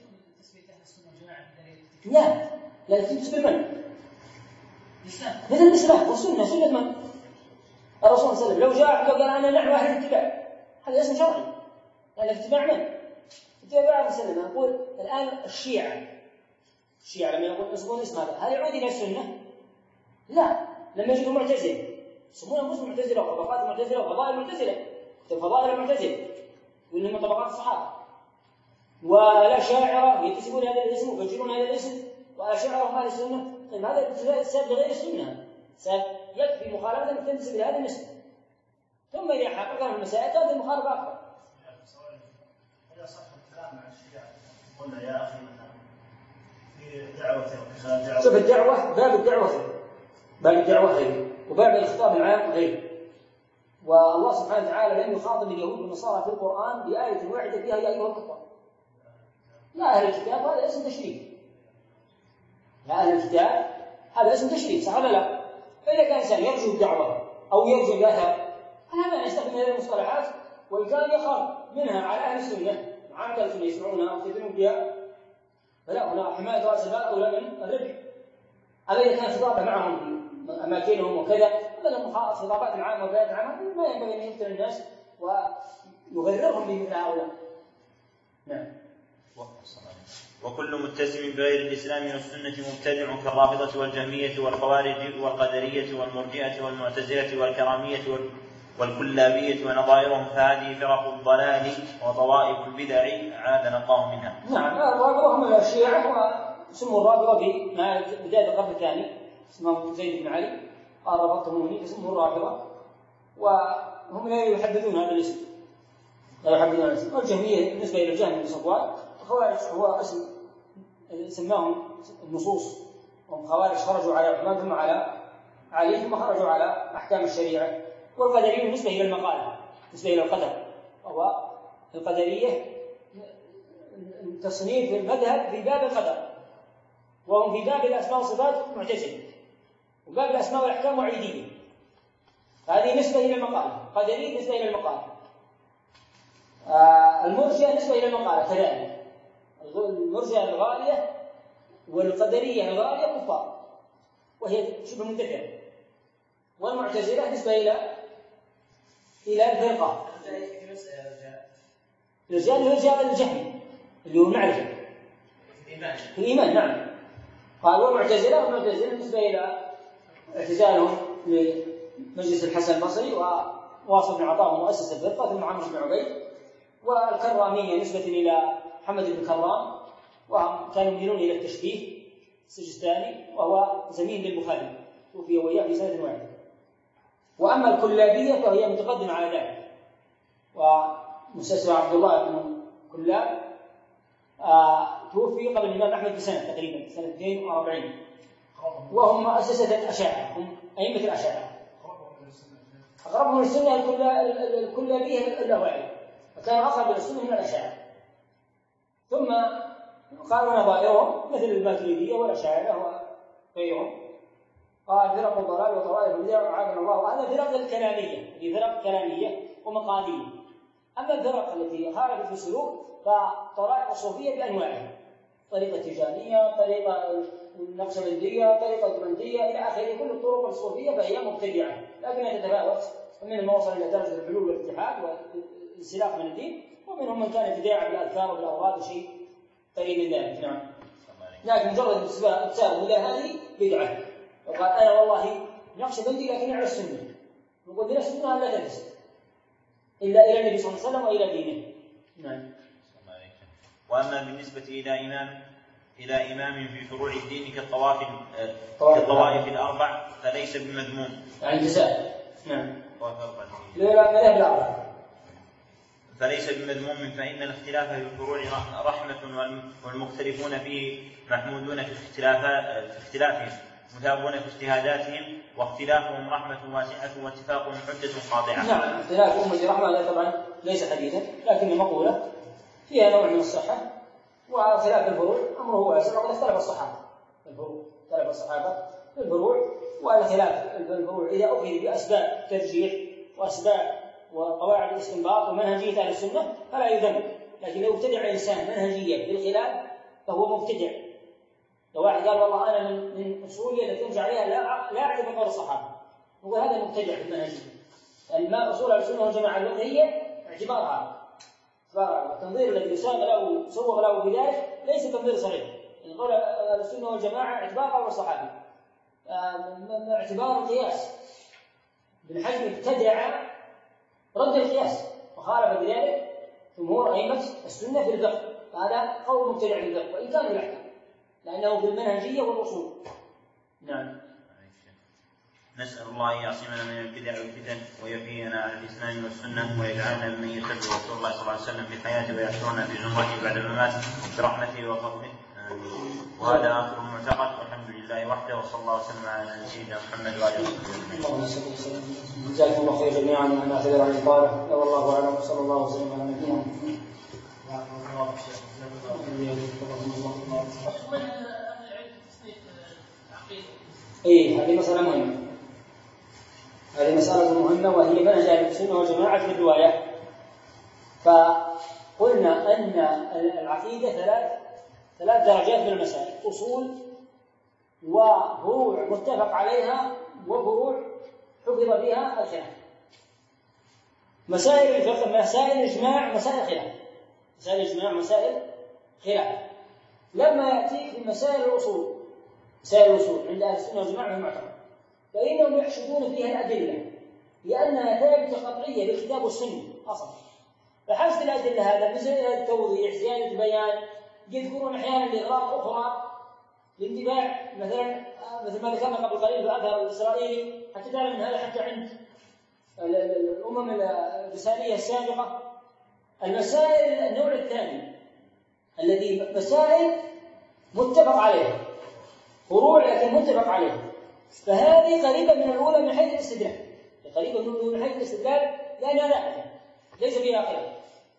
لا تثبت بالمن؟ مثل الإسلام والسنة، سنة من؟ الرسول صلى الله عليه وسلم لو جاء وقال أنا نحو أهل الاتباع هذا اسم شرعي، لأن اتباع من؟ اتباع الرسول صلى الله عليه وسلم. نقول الآن الشيعة لما يقول يصبون اسم هذا هل يعود إلى السنة؟ لا، لما يجدوا معتزلة يسمونها مسلم معتزلة وطبقات معتزلة وفضائل معتزلة، فضائل المعتزلة واللي من طبقات الصحابة، والأشاعرة ينتسبون هذا الاسم ويفجرون هذا الاسم، والأشاعرة هم أهل السنة. طيب هذا الابتداء السابق غير السنة، يكفي مخالفة أنك تنتسب إلى هذا الاسم، ثم إذا حققنا في المسائل كانت المخالفة أكبر. إذا صح الكلام مع الشيعة قلنا يا أخي مثلا في دعوة شوف الدعوة، باب الدعوة غير، وباب الخطاب العام غير. والله سبحانه وتعالى لم يخاطب اليهود والنصارى في القرآن بآية واحدة فيها يا أيها الكفار. يا أهل الكتاب هذا اسم تشريف، يا أهل الكتاب هذا اسم تشريف، صح ولا لا؟ فإذا كان إنسان يرجو الدعوة أو يرجو الأثر فلا مانع يستخدم هذه المصطلحات، وإن كان يخاف منها على أهل السنة عامة السنة يسمعونها ويستدلون بها فلا، هنا حماية رأس المال أولى من الربح. أما إذا كان خطابه معهم في أماكنهم وكذا، مثل خطابات العامة وبيات العامة ما ينبغي أن يفتن الناس ويغررهم بمثل هؤلاء. نعم. وكل متسم بغير الإسلام والسنة مبتدع كالرافضة والجهمية والخوارج والقدرية والمرجئة والمعتزلة والكرامية والكلابية ونظائرهم، فهذه فرق الضلال وطوائف البدع عاذنا الله منها. نعم، الرافضة هم الشيعة وسموا الرافضة في بداية القرن الثاني، اسمهم زيد بن علي قال رفضتموني فسموا الرافضة، وهم لا يحددون هذا الاسم، لا يحددون هذا الاسم. والجهمية بالنسبة إلى الجهم بن صفوان، الخوارج هو اسم سماهم النصوص، وهم خوارج خرجوا على عثمان ثم على علي ثم خرجوا على أحكام الشريعة. والقدرية بالنسبة إلى المقالة، بالنسبة إلى القدر، وهو القدرية تصنيف المذهب في باب القدر، وهم في باب الأسماء والصفات معتزلة، وباب الأسماء والأحكام وعيدية. هذه نسبة إلى المقالة، قدرية نسبة إلى المقالة. المرجئة نسبة إلى المقالة كذلك، المرجئة الغالية والقدرية الغالية كفار وهي شبه منتفعة. والمعتزلة نسبة إلى الفرقة، رجال الجهل اللي هو المعرفة في الإيمان. نعم، قال والمعتزلة نسبة إلى اعتزالهم لمجلس الحسن البصري وواصل بن عطاء مؤسس الفرقة ثم عمرو بن عبيد. والكرامية نسبة إلى محمد بن كرام، وهم كانوا يميلون إلى التشبيه السجستاني، وهو زميل للبخاري توفي وإياه في سنة واحدة. وأما الكلابية فهي متقدمة على ذلك، ومستشفى عبد الله بن كلاب توفي قبل الإمام أحمد بسنة تقريبا سنة 42، وهم مؤسسة الأشاعرة، هم أئمة الأشاعرة. أقربهم للسنة الكلابية الأوائل، وكان أقرب إلى السنة من الأشاعرة. ثم قالوا نظائرهم مثل الماتريدية والأشاعرة وغيرهم، قال فرق الضلال وطوائف البدع أعاذنا الله. وهذا فرق الكلامية، هي فرق كلامية ومقالية. أما الفرق التي خالفت في السلوك فطرائق الصوفية بأنواعها، طريقة تجانية، طريقة النقشبندية، طريقة البندية إلى آخره. كل الطرق الصوفية فهي مبتدعة، لكنها تتفاوت، ومنهم من وصل إلى درجة الحلول والاتحاد والانسلاخ من الدين، ومنهم من كان ابتداعا بالأذكار وبالأوراد وشيء قريب من ذلك. نعم، لكن مجرد الاتساب إلى هذه بدعة. وقال أنا والله نقشبندي لكن على السنة، نقول من السنة لا تنتسب إلا إلى النبي صلى الله عليه وسلم وإلى دينه. نعم. وأما بالنسبة إلى إمام في فروع الدين كالطوائف الأربع فليس بمذموم، يعني جزاء. نعم. لا الأربع فليس بمذموم، فإن الاختلاف في الفروع رحمة، والمختلفون فيه محمودون في اختلافهم، مثابون في اجتهاداتهم، واختلافهم رحمة واسعة واتفاقهم حجة قاطعة. نعم، اختلاف أمة رحمة هذا طبعا ليس حديثا، لكن مقولة فيها نوع من الصحة. وخلاف الفروع أمره واسع، وقد اختلف الصحابة في الفروع، والخلاف الفروع إذا أخذ بأسباب ترجيح وأسباب وقواعد الاستنباط ومنهجية أهل السنة فلا يذم. لكن لو ابتدع إنسان منهجية بالخلاف فهو مبتدع. لو واحد قال والله أنا من أصولي التي أرجع عليها لا أعتبر قول الصحابة، نقول هذا مبتدع في المنهجية. يعني ما أصول أهل السنة والجماعة الفقهية اعتبارها، فالتنظير الذي سوغ له بذلك ليس تنظير صحيح. يعني قول أهل السنة والجماعة اعتبار قول الصحابي، اعتبار القياس. ابن حزم ابتدع رد القياس وخالف بذلك جمهور أئمة السنة في الفقه، هذا قول مبتدع في الفقه وإن كان بالأحكام لأنه في المنهجية والأصول. نعم. نسأل الله أن يعصمنا من البدع والفتن ويحيينا على الإسلام والسنة ويجعلنا ممن يتبع رسول الله صلى الله عليه وسلم في حياته ويحشرنا في زمرته بعد الممات برحمته وفضله. وهذا آخر المعتقد والحمد لله وحده وصلى الله وسلم على سيدنا محمد وآله وصحبه. اللهم صل وسلم. جزاكم الله خير جميعا وأنا أعتذر عن الإطالة. لو الله أعلم وصلى الله وسلم على نبينا محمد. هذه مسألة مهمة. هذه مسألة مهمة وهي منهج أهل السنة والجماعة في الرواية. فقلنا أن العقيدة ثلاث درجات من المسائل: أصول وفروع متفق عليها وفروع حفظ بها الخلاف. مسائل الفقه مسائل إجماع مسائل خلاف. مسائل إجماع مسائل خلاف. لما يأتيك في مسائل الأصول عند أهل السنة والجماعة المعتبر فإنهم يحشدون فيها الأدلة لأنها ثابتة قطعية بالكتاب والسنة أصلا. فحشد الأدلة هذا مثل التوضيح زيادة البيان، يذكرون أحيانا لإغراض أخرى لانتباع مثل ما ذكرنا قبل قليل في الأثر الإسرائيلي حتى تعلم هذا حتى عند الأمم الرسالية السابقة. المسائل النوع الثاني الذي مسائل متفق عليها فروع لكن متفق عليها، فهذه قريبة من الأولى من حيث الاستدلال، لأنها لا ليس فيها خلاف.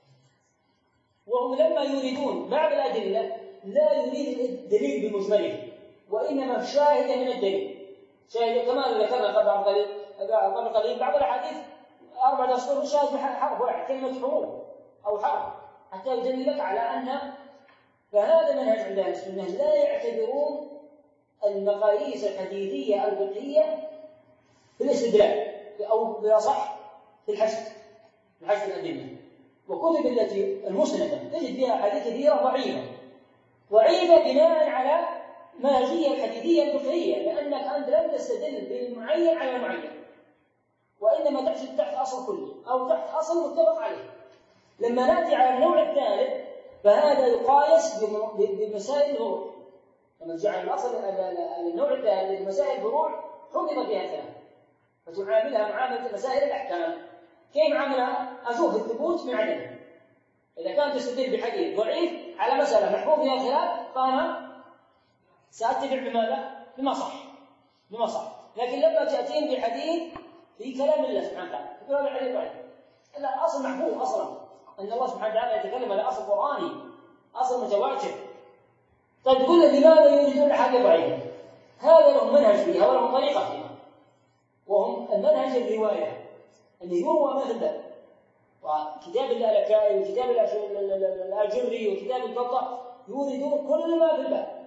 وهم لما يريدون بعض الأدلة لا يريد الدليل بمجمله وإنما شاهد من الدليل، شاهد كما ذكرنا قبل قليل بعض الأحاديث 4 أسطر شاهد حرف واحد كلمة حروف أو حرف حتى يدللك على أن. فهذا منهج عند أهل السنة لا يعتبرون المقاييس الحديثية الفقهية في الاستدلال أو بأصح في الحشد الأدلة. وكتب التي المسندة تجد فيها أحاديث كثيرة ضعيفة بناء على منهجية الحديثية الفقهية، لأنك أنت لم تستدل بالمعين على المعين وإنما تحشد تحت أصل كلي أو تحت أصل متفق عليه. لما نأتي على النوع الثالث فهذا يقايس بمسائل الفروع. لما جعل الأصل النوع الثالث مسائل الفروع حفظ فيها الكلام فتعاملها معاملة مسائل الأحكام. كيف عاملها؟ أشوف الثبوت من عدمه. إذا كان تستدل بحديث ضعيف على مسألة محفوظ فيها الخلاف فأنا سأتبع بماذا؟ بما صح. لكن لما تأتين بحديث في كلام الله سبحانه وتعالى يقول هذا الحديث ضعيف، الأصل محفوظ أصلا أن الله سبحانه وتعالى يتكلم على أصل قرآني أصل متواتر. طيب تقول لماذا يريدون حاجة ضعيفة؟ هذا لهم منهج فيها ولهم طريقة فيها، وهم المنهج الرواية أن يروى ما في الباب. وكتاب الألكائي وكتاب الأجري وكتاب البطة يريدون كل ما في الباب.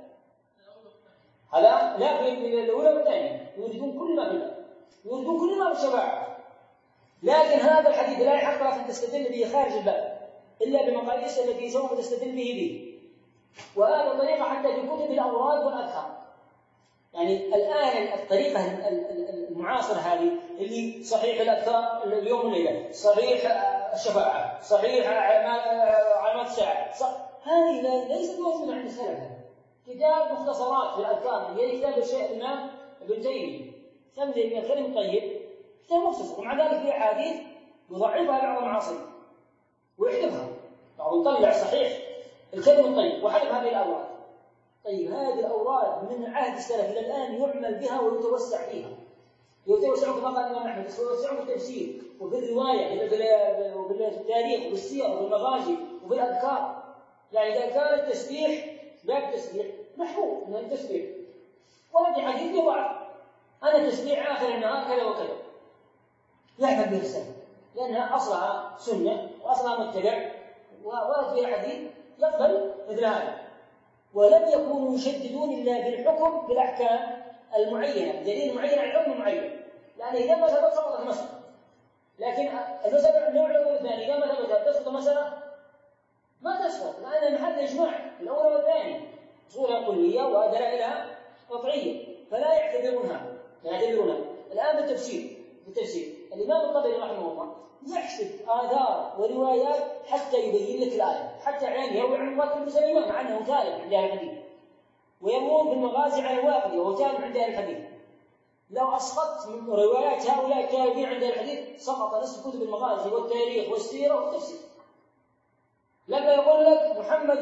هذا لا في الأولى والثانية يريدون كل ما في الباب، يريدون كل ما في الشفاعة. لكن هذا الحديث لا يحق لك أن تستدل به خارج الباب إلا بمقاييس التي سوف تستدل به. وهذا طريقة حتى في كتب الأوراد والأذكار. يعني الآن الطريقة المعاصرة هذه اللي صحيح الأذكار اليوم والليلة، صحيح الشفاعة، صحيح علامات الساعة، هذه ليست موجودة عند السلف. كتاب مختصرات في الأذكار هي كتاب الشيخ الإمام ابن تيمية كتاب زي الكلم الطيب، كتاب مختصر ومع ذلك في أحاديث يضعفها بعض المعاصرين ويحذفها. بعضهم طلع صحيح الكلم الطيب وحذف هذه الأوراد. طيب هذه الأوراد من عهد السلف إلى الآن يعمل بها ويتوسع فيها، يتوسع كما قال الإمام أحمد يتوسع في التفسير وفي الرواية وفي التاريخ وفي السير وفي المغازي وفي الأذكار. يعني إذا كان التسبيح باب التسبيح محفوظ من التسبيح ولا في حديث يضعف، أنا تسبيح آخر النهار كذا وكذا يحمل به السلف لأنها أصلها سنة وأصلها متبع ورد فيها حديث يقبل مثل هذا. ولم يكونوا يشددون إلا بالحكم بالأحكام المعينة، دليل معين على الحكم المعين، لأن إذا ما ثبت سقطت مسألة. لكن المسألة النوع الأول والثاني إذا ما ثبت تسقط مسألة ما تسقط، لأن محل إجماع الأول والثاني صورة كلية ودلائلها قطعية فلا يعتبرونها. الآن بالتفسير الإمام الطبري رحمه الله يحسب آثار وروايات حتى يبين لك الآية، حتى أحيانا يروي عن الواقد بن سليمان مع أنه تالب عند أهل الحديث، ويروون بالمغازي عن الواقدي وهو تالب عند أهل الحديث. لو أسقطت من روايات هؤلاء التابعين عند أهل الحديد سقط نصف كتب المغازي والتاريخ والسيرة والتفسير. لما يقول لك محمد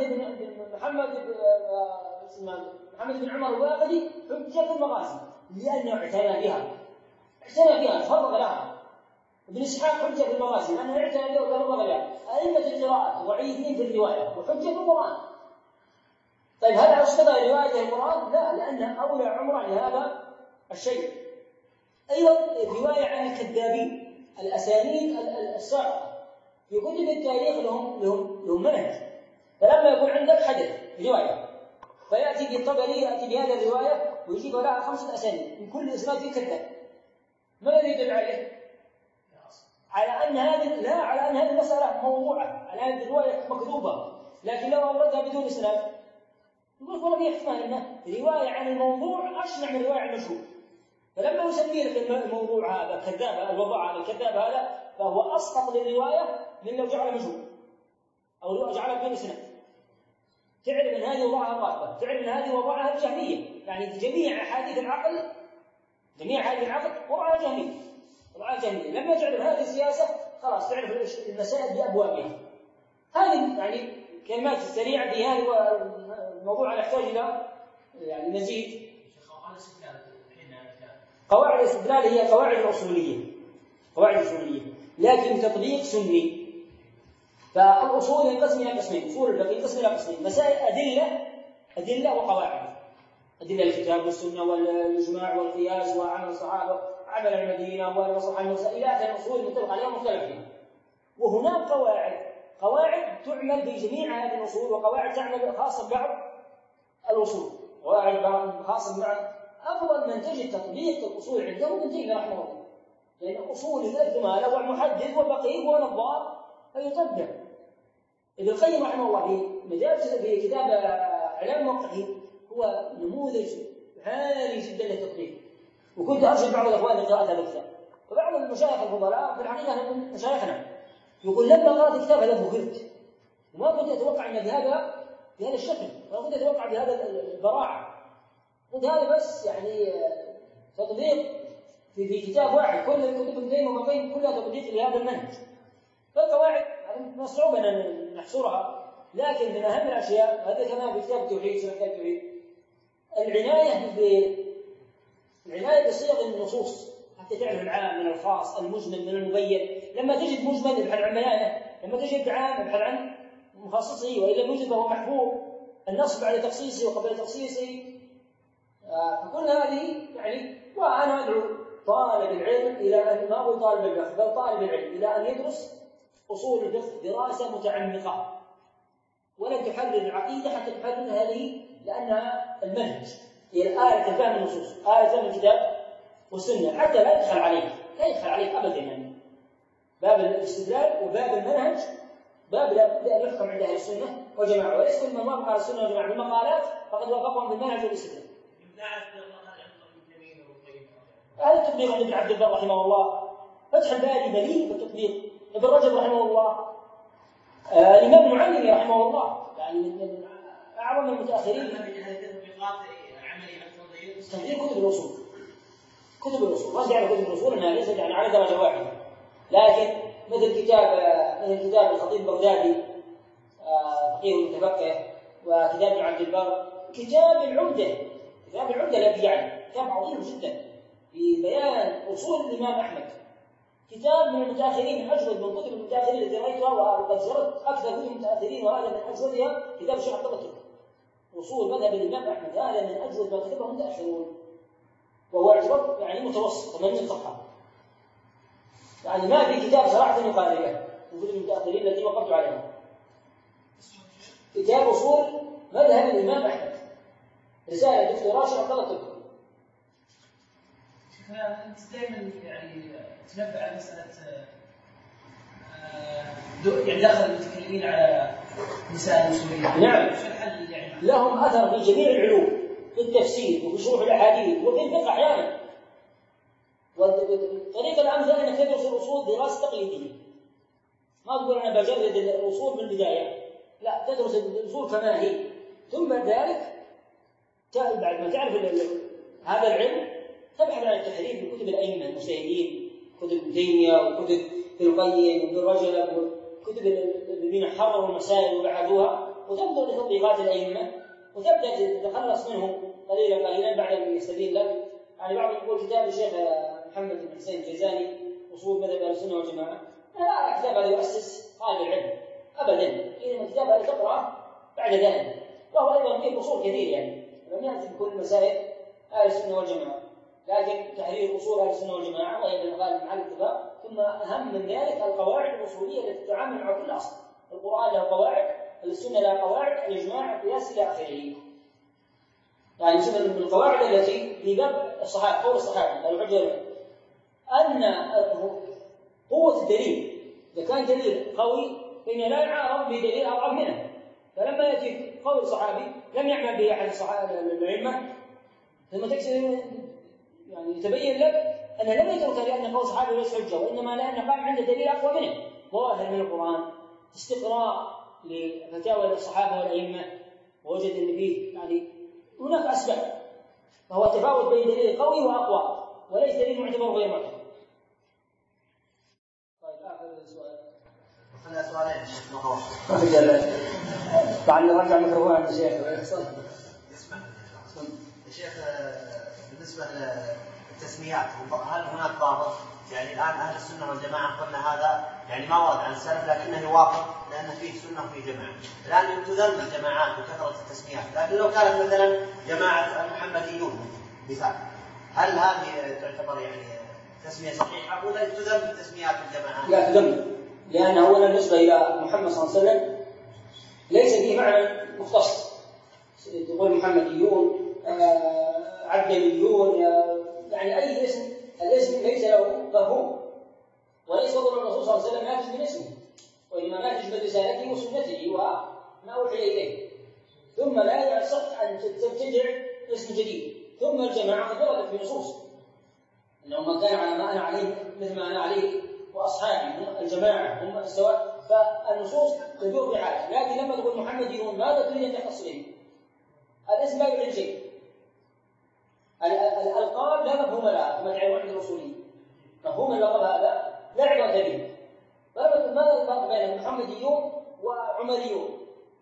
بن عمر الواقدي حجة في المغازي لأنه اعتنى بها فرغ لها. ابن إسحاق حجة في المغازي لأنه اعتنى بها وفرغ لها. أئمة القراءة ضعيفين في الرواية وحجة في القرآن. طيب هل أسقط رواية القرآن؟ لا، لأنه أولى عمره لهذا الشيء. أيضا رواية عن الكذابين، الأسانيد الساقطة في كتب التاريخ لهم منهج. فلما يكون عندك حدث رواية فيأتي بالطبري يأتي بهذه الرواية ويجيب لها 5 أسانيد من كل إسناد فيه كذاب، ما الذي يدل عليه؟ على أن هذه المسألة موضوعة، على هذه الرواية مكذوبة. لكن لو أوردها بدون إسناد يقول والله في احتمال أنه رواية عن الموضوع أشنع من رواية عن المشهور. فلما يسمي لك الموضوع هذا كذاب، الوضع هذا الكذاب هذا، فهو أسقط للرواية من لو جعل مشهور أو جعل بدون إسناد. تعلم أن هذه وضعها قاطبة، تعلم أن هذه وضعها جهمية، يعني جميع أحاديث العقل وضعها جهمية. لما تعرف هذه السياسة خلاص تعرف المسائل بأبوابها. هذه يعني كلمات سريعة في هذا الموضوع، يحتاج إلى يعني مزيد. قواعد الاستدلال هي قواعد الأصولية، لكن تطبيق سني. فالأصول ينقسم إلى قسمين، أصول الفقه ينقسم إلى قسمين: مسائل أدلة وقواعد. أدلة الكتاب والسنة والإجماع والقياس وعمل الصحابة، عمل المدينة والمصلحة المرسلة إلى آخر الأصول المتفق عليها ومختلف فيها. وهناك قواعد تعمل بجميع هذه الأصول، وقواعد تعمل خاصة ببعض الأصول، قواعد خاصة ببعض. أفضل من تجد تطبيق الأصول عنده ابن تيمية رحمه الله، لأن الأصول يقدمها هو المحدث والفقيه ونظار فيطبق. ابن القيم رحمه الله في كتاب إعلام الموقعين هو نموذج عالي جدا للتطبيق، وكنت أرشد بعض الأخوان لقراءة هذا الكتاب. فبعض المشايخ الفضلاء في الحقيقة من مشايخنا يقول لما قرأت الكتاب هذا بهرت، وما كنت أتوقع أن بهذا الشكل، ما كنت أتوقع بهذا البراعة. قلت هذا بس يعني تطبيق في كتاب واحد، كل الكتب ابن ومقيم كلها تطبيق لهذا المنهج. فالقواعد من الصعوبة أن نحصرها، لكن من أهم الأشياء هذا كمان في كتاب التوحيد، كتاب التوحيد العناية بصيغ النصوص حتى تعرف العام من الخاص، المجمل من المبين. لما تجد مجمل ابحث عن بيانه، لما تجد عام ابحث عن مخصصه، وإذا يوجد فهو محفوظ النص بعد تخصيصه وقبل تخصيصه. فكل هذه يعني، وأنا أدعو طالب العلم إلى أن ما هو طالب الفقه بل طالب العلم إلى أن يدرس أصول الفقه دراسة متعمقة، ولن تحرر العقيدة حتى تحرر هذه، لأنها المنهج، هي آلة الفهم النصوص، آلة فهم الكتاب والسنة، حتى لا يدخل عليك أبدا. يعني باب الاستدلال وباب المنهج باب لا بد أن يحكم عند أهل السنة وجماعة، وليس كل من وافق على السنة وجماعة بالمقالات فقد وافقهم بالمنهج والاستدلال. هذا التطبيق عند ابن عبد البر رحمه الله، فتح الباري مليء بالتطبيق. ابن رجب رحمه الله، الإمام المعلمي رحمه الله، يعني من أعظم المتأخرين. تنظير كتب الأصول رجع على كتب الأصول أنها ليست يعني على درجة واحدة، لكن مثل كتاب الخطيب البغدادي فقيه المتفقه، وكتاب ابن عبد البر، كتاب العمدة الذي يعني كتاب عظيم جدا في بيان أصول الإمام أحمد. كتاب من المتأخرين، من أجود من كتب المتأخرين التي رأيتها، وقد زرت أكثر كتب المتأخرين وهذا من أجودها كتاب الشيخ عبد الله التركي، أصول مذهب الإمام أحمد، هذا من أجود ما كتبه المتأخرون، وهو اعتبر يعني متوسط 80 صفحة، يعني ما في كتاب صراحة يقاربه من كتب المتأخرين التي وقفت عليها. كتاب أصول مذهب الإمام أحمد، رسالة دكتوراه الشيخ عبد الله التركي. أنت دائما يعني تنبه على مسألة يعني دخل المتكلمين على مسائل الأصولية. نعم، لهم أثر في جميع العلوم، في التفسير وفي شروح الأحاديث وفي الفقه أحيانا. والطريقة الأمثل أنك تدرس الأصول دراسة تقليدية، ما تقول أنا بجرد الأصول من البداية، لا، تدرس الأصول كما هي، ثم بعد ذلك بعد ما تعرف هذا العلم تبحث عن التحريف في كتب الأئمة المجتهدين، كتب ابن تيمية وكتب ابن القيم وابن رجب وكتب الذين حرروا المسائل وبعدوها، وتنظر لتطبيقات الأئمة وتبدأ تتخلص منهم قليلا قليلا بعد أن يستدين لك. يعني بعضهم يقول كتاب الشيخ محمد بن حسين الجيزاني أصول مذهب أهل السنة والجماعة، لا، كتاب هذا يؤسس طالب العلم أبدا، إنما الكتاب هذا تقرأه بعد ذلك، وهو أيضا فيه أصول كثير، يعني لم يأتي بكل مسائل أهل السنة والجماعة، لكن تحرير أصول أهل السنة والجماعة وهي بالغالب مع الاتفاق. ثم أهم من ذلك القواعد الأصولية التي تتعامل مع كل أصل، القرآن له قواعد، السنة لها قواعد، الإجماع، القياس إلى آخره. يعني من القواعد التي في باب الصحابة، قول الصحابة الحجة أن قوة الدليل إذا كان دليل قوي فإن لا يعارض بدليل أضعف منه، فلما يأتي قول الصحابي لم يعمل به أحد الصحابة العلماء، ثم يعني يتبين لك أن لم يترك لأن قول الصحابي ليس حجة، وإنما لأن قام عنده دليل أقوى منه ظاهر من القرآن، استقراء لفتاوى الصحابة والأئمة، ووجد أن فيه يعني هناك أسباب، فهو تفاوت بين دليل قوي وأقوى وليس دليل معتبر غير معتبر. طيب آخر سؤال. وخلنا سؤالين يا شيخ مقوى. طبعا نرجع الميكروفون عند الشيخ. اسمع يا شيخ، بالنسبة للتسميات هل هناك ضابط؟ يعني الآن أهل السنة والجماعة قلنا هذا يعني ما ورد عن السلف لكنه يوافق لأن فيه سنة وفيه جماعة. الآن تذم الجماعات وكثرة التسميات، لكن لو كانت مثلا جماعة المحمديون مثال، هل هذه تعتبر يعني تسمية صحيحة ولا تذم التسميات الجماعات؟ لا تذم، لأن أولا بالنسبة إلى محمد صلى الله عليه وسلم ليس فيه معنى مختص، تقول محمديون، عبدليون، يعني أي اسم، الاسم ليس له مفهوم، وليس فضل الرسول صلى الله عليه وسلم ناتج من اسمه، وإنما ناتج من رسالته وسنته وما أوحي إليه. ثم لا يصح أن تبتدع اسم جديد. ثم الجماعة قد وردت في نصوص أنه من كان على ما أنا عليه مثل ما أنا عليه وأصحابي هم الجماعة هم السواء، فالنصوص تدور بحاله. لكن لما تقول محمديون ماذا تريد أن تختص به؟ الاسم لا يعني شيء. الألقاب لا مفهوم لها كما تعلمون عند الأصوليين، مفهوم اللقب هذا لا عبرة به. ماذا الفرق بين محمديون وعمريون؟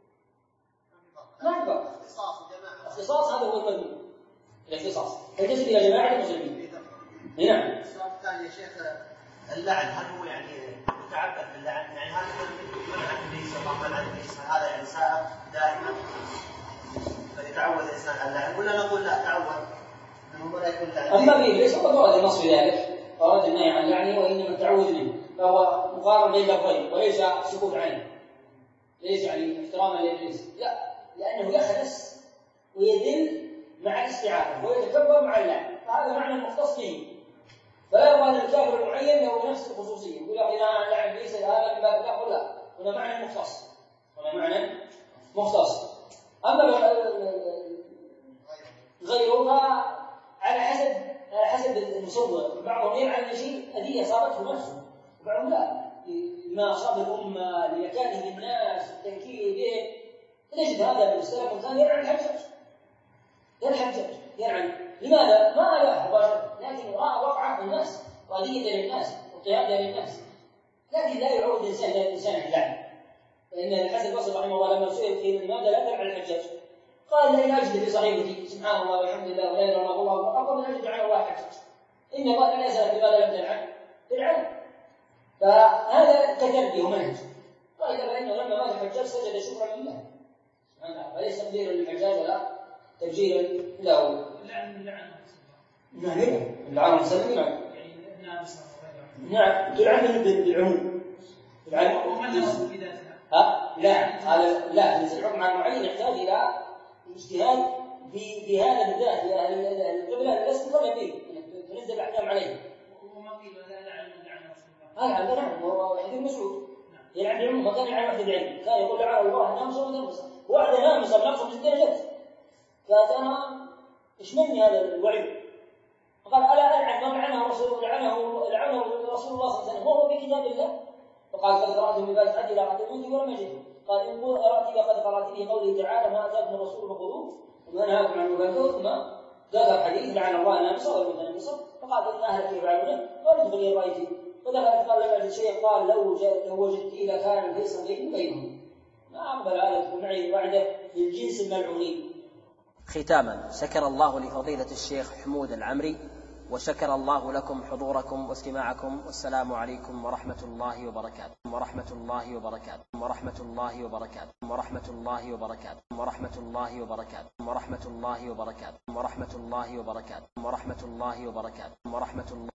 ما في فرق. اختصاص هذا هو المذموم، الاختصاص تنتسب إلى جماعة المسلمين. نعم. السؤال الثاني يا شيخ، اللعن هل هو يعني يتعبد باللعن؟ يعني هل منع ابليس الله منع ابليس هذا يعني سائر دائما فيتعود الانسان على اللعن، ولا نقول لا تعود انه لا يكون لعن؟ اما بابليس فقد ورد النص في ذلك، ورد النهي عن اللعن وانما التعوذ منه، فهو مقارن بين لفظين وليس سكوت عنه، ليس يعني احتراما لابليس، لا، لانه يخنس ويذل مع الاستعاذه ويتكبر مع اللعن، فهذا معنى مختص به. فلا يرى ان الكافر المعين له نفس الخصوصيه، يقول لك اذا لعن ابليس هذا من باب الله، لا، هنا معنى مختص، هنا معنى مختص. اما غيره على حسب المصور، بعضهم يلعن شيء اذيه اصابته نفسه، وبعضهم لا، لما اصاب الامه لمكانه للناس التنكيل به. تجد هذا من السلف كان يلعن الحجاج، يلعن لماذا؟ ما له مباشره، لكن راى وقعه الناس واذيه للناس واضطهادا للناس، لكن لا يعود الانسان اللعن. لان الحسن البصري رحمه الله لما سئل في لماذا لا تلعن الحجاج؟ قال لا أجد في صحيفتي سبحان الله والحمد لله ولا إله إلا الله أفضل من أجد على الله حجاج. إن الله لا يسألك لماذا لم تلعن، فهذا كتربية ومنهج. قال فإنه لما مات الحجاج سجد شكرا لله سبحان الله، وليس تقديرا للحجاج ولا تبجيلا له. اللعن مسلم نعم تلعن بالعموم. لا هذا لا الحكم على المعين يحتاج إلى اجتهاد في هذا بالذات، القبلة الاسم ولا فيه تنزل الأحكام عليه. وما قيل لعن هذا نعم، وهو حديث مسعود يلعن بالعموم، ما كان يلعن واحد بالعلم، كان يقول لعن الله ناموس وناموس، واحد ناموس نقص من درجات، فأنا إيش مني هذا الوعيد؟ قال ألا ألعن ما لعنه رسول الله صلى الله عليه وسلم وهو في كتاب الله؟ فقال قد قرأت من باب إلى قد الموت ولم يجد. قال إن قرأت قد قرأت به قوله تعالى ما أتاكم الرسول فخذوه وما نهاكم عنه فانتهوا، ثم ذكر حديث لعن الله النامصة والمتنمصة فقال إن أهلك يفعلونه ولا تدخلي رأيتي. فدخلت قال لم أجد شيئا قال لو وجدت لكان الفيصل بينهم ما أقبل على تكون معي وعده للجنس الملعونين. ختاما، شكر الله لفضيلة الشيخ حمود العمري، وشكر الله لكم حضوركم واستماعكم، والسلام عليكم ورحمة الله وبركاته ورحمة الله وبركاته ورحمة الله وبركاته ورحمة الله وبركاته ورحمة الله وبركاته ورحمة الله وبركاته ورحمة الله وبركاته ورحمة الله وبركاته ورحمة الله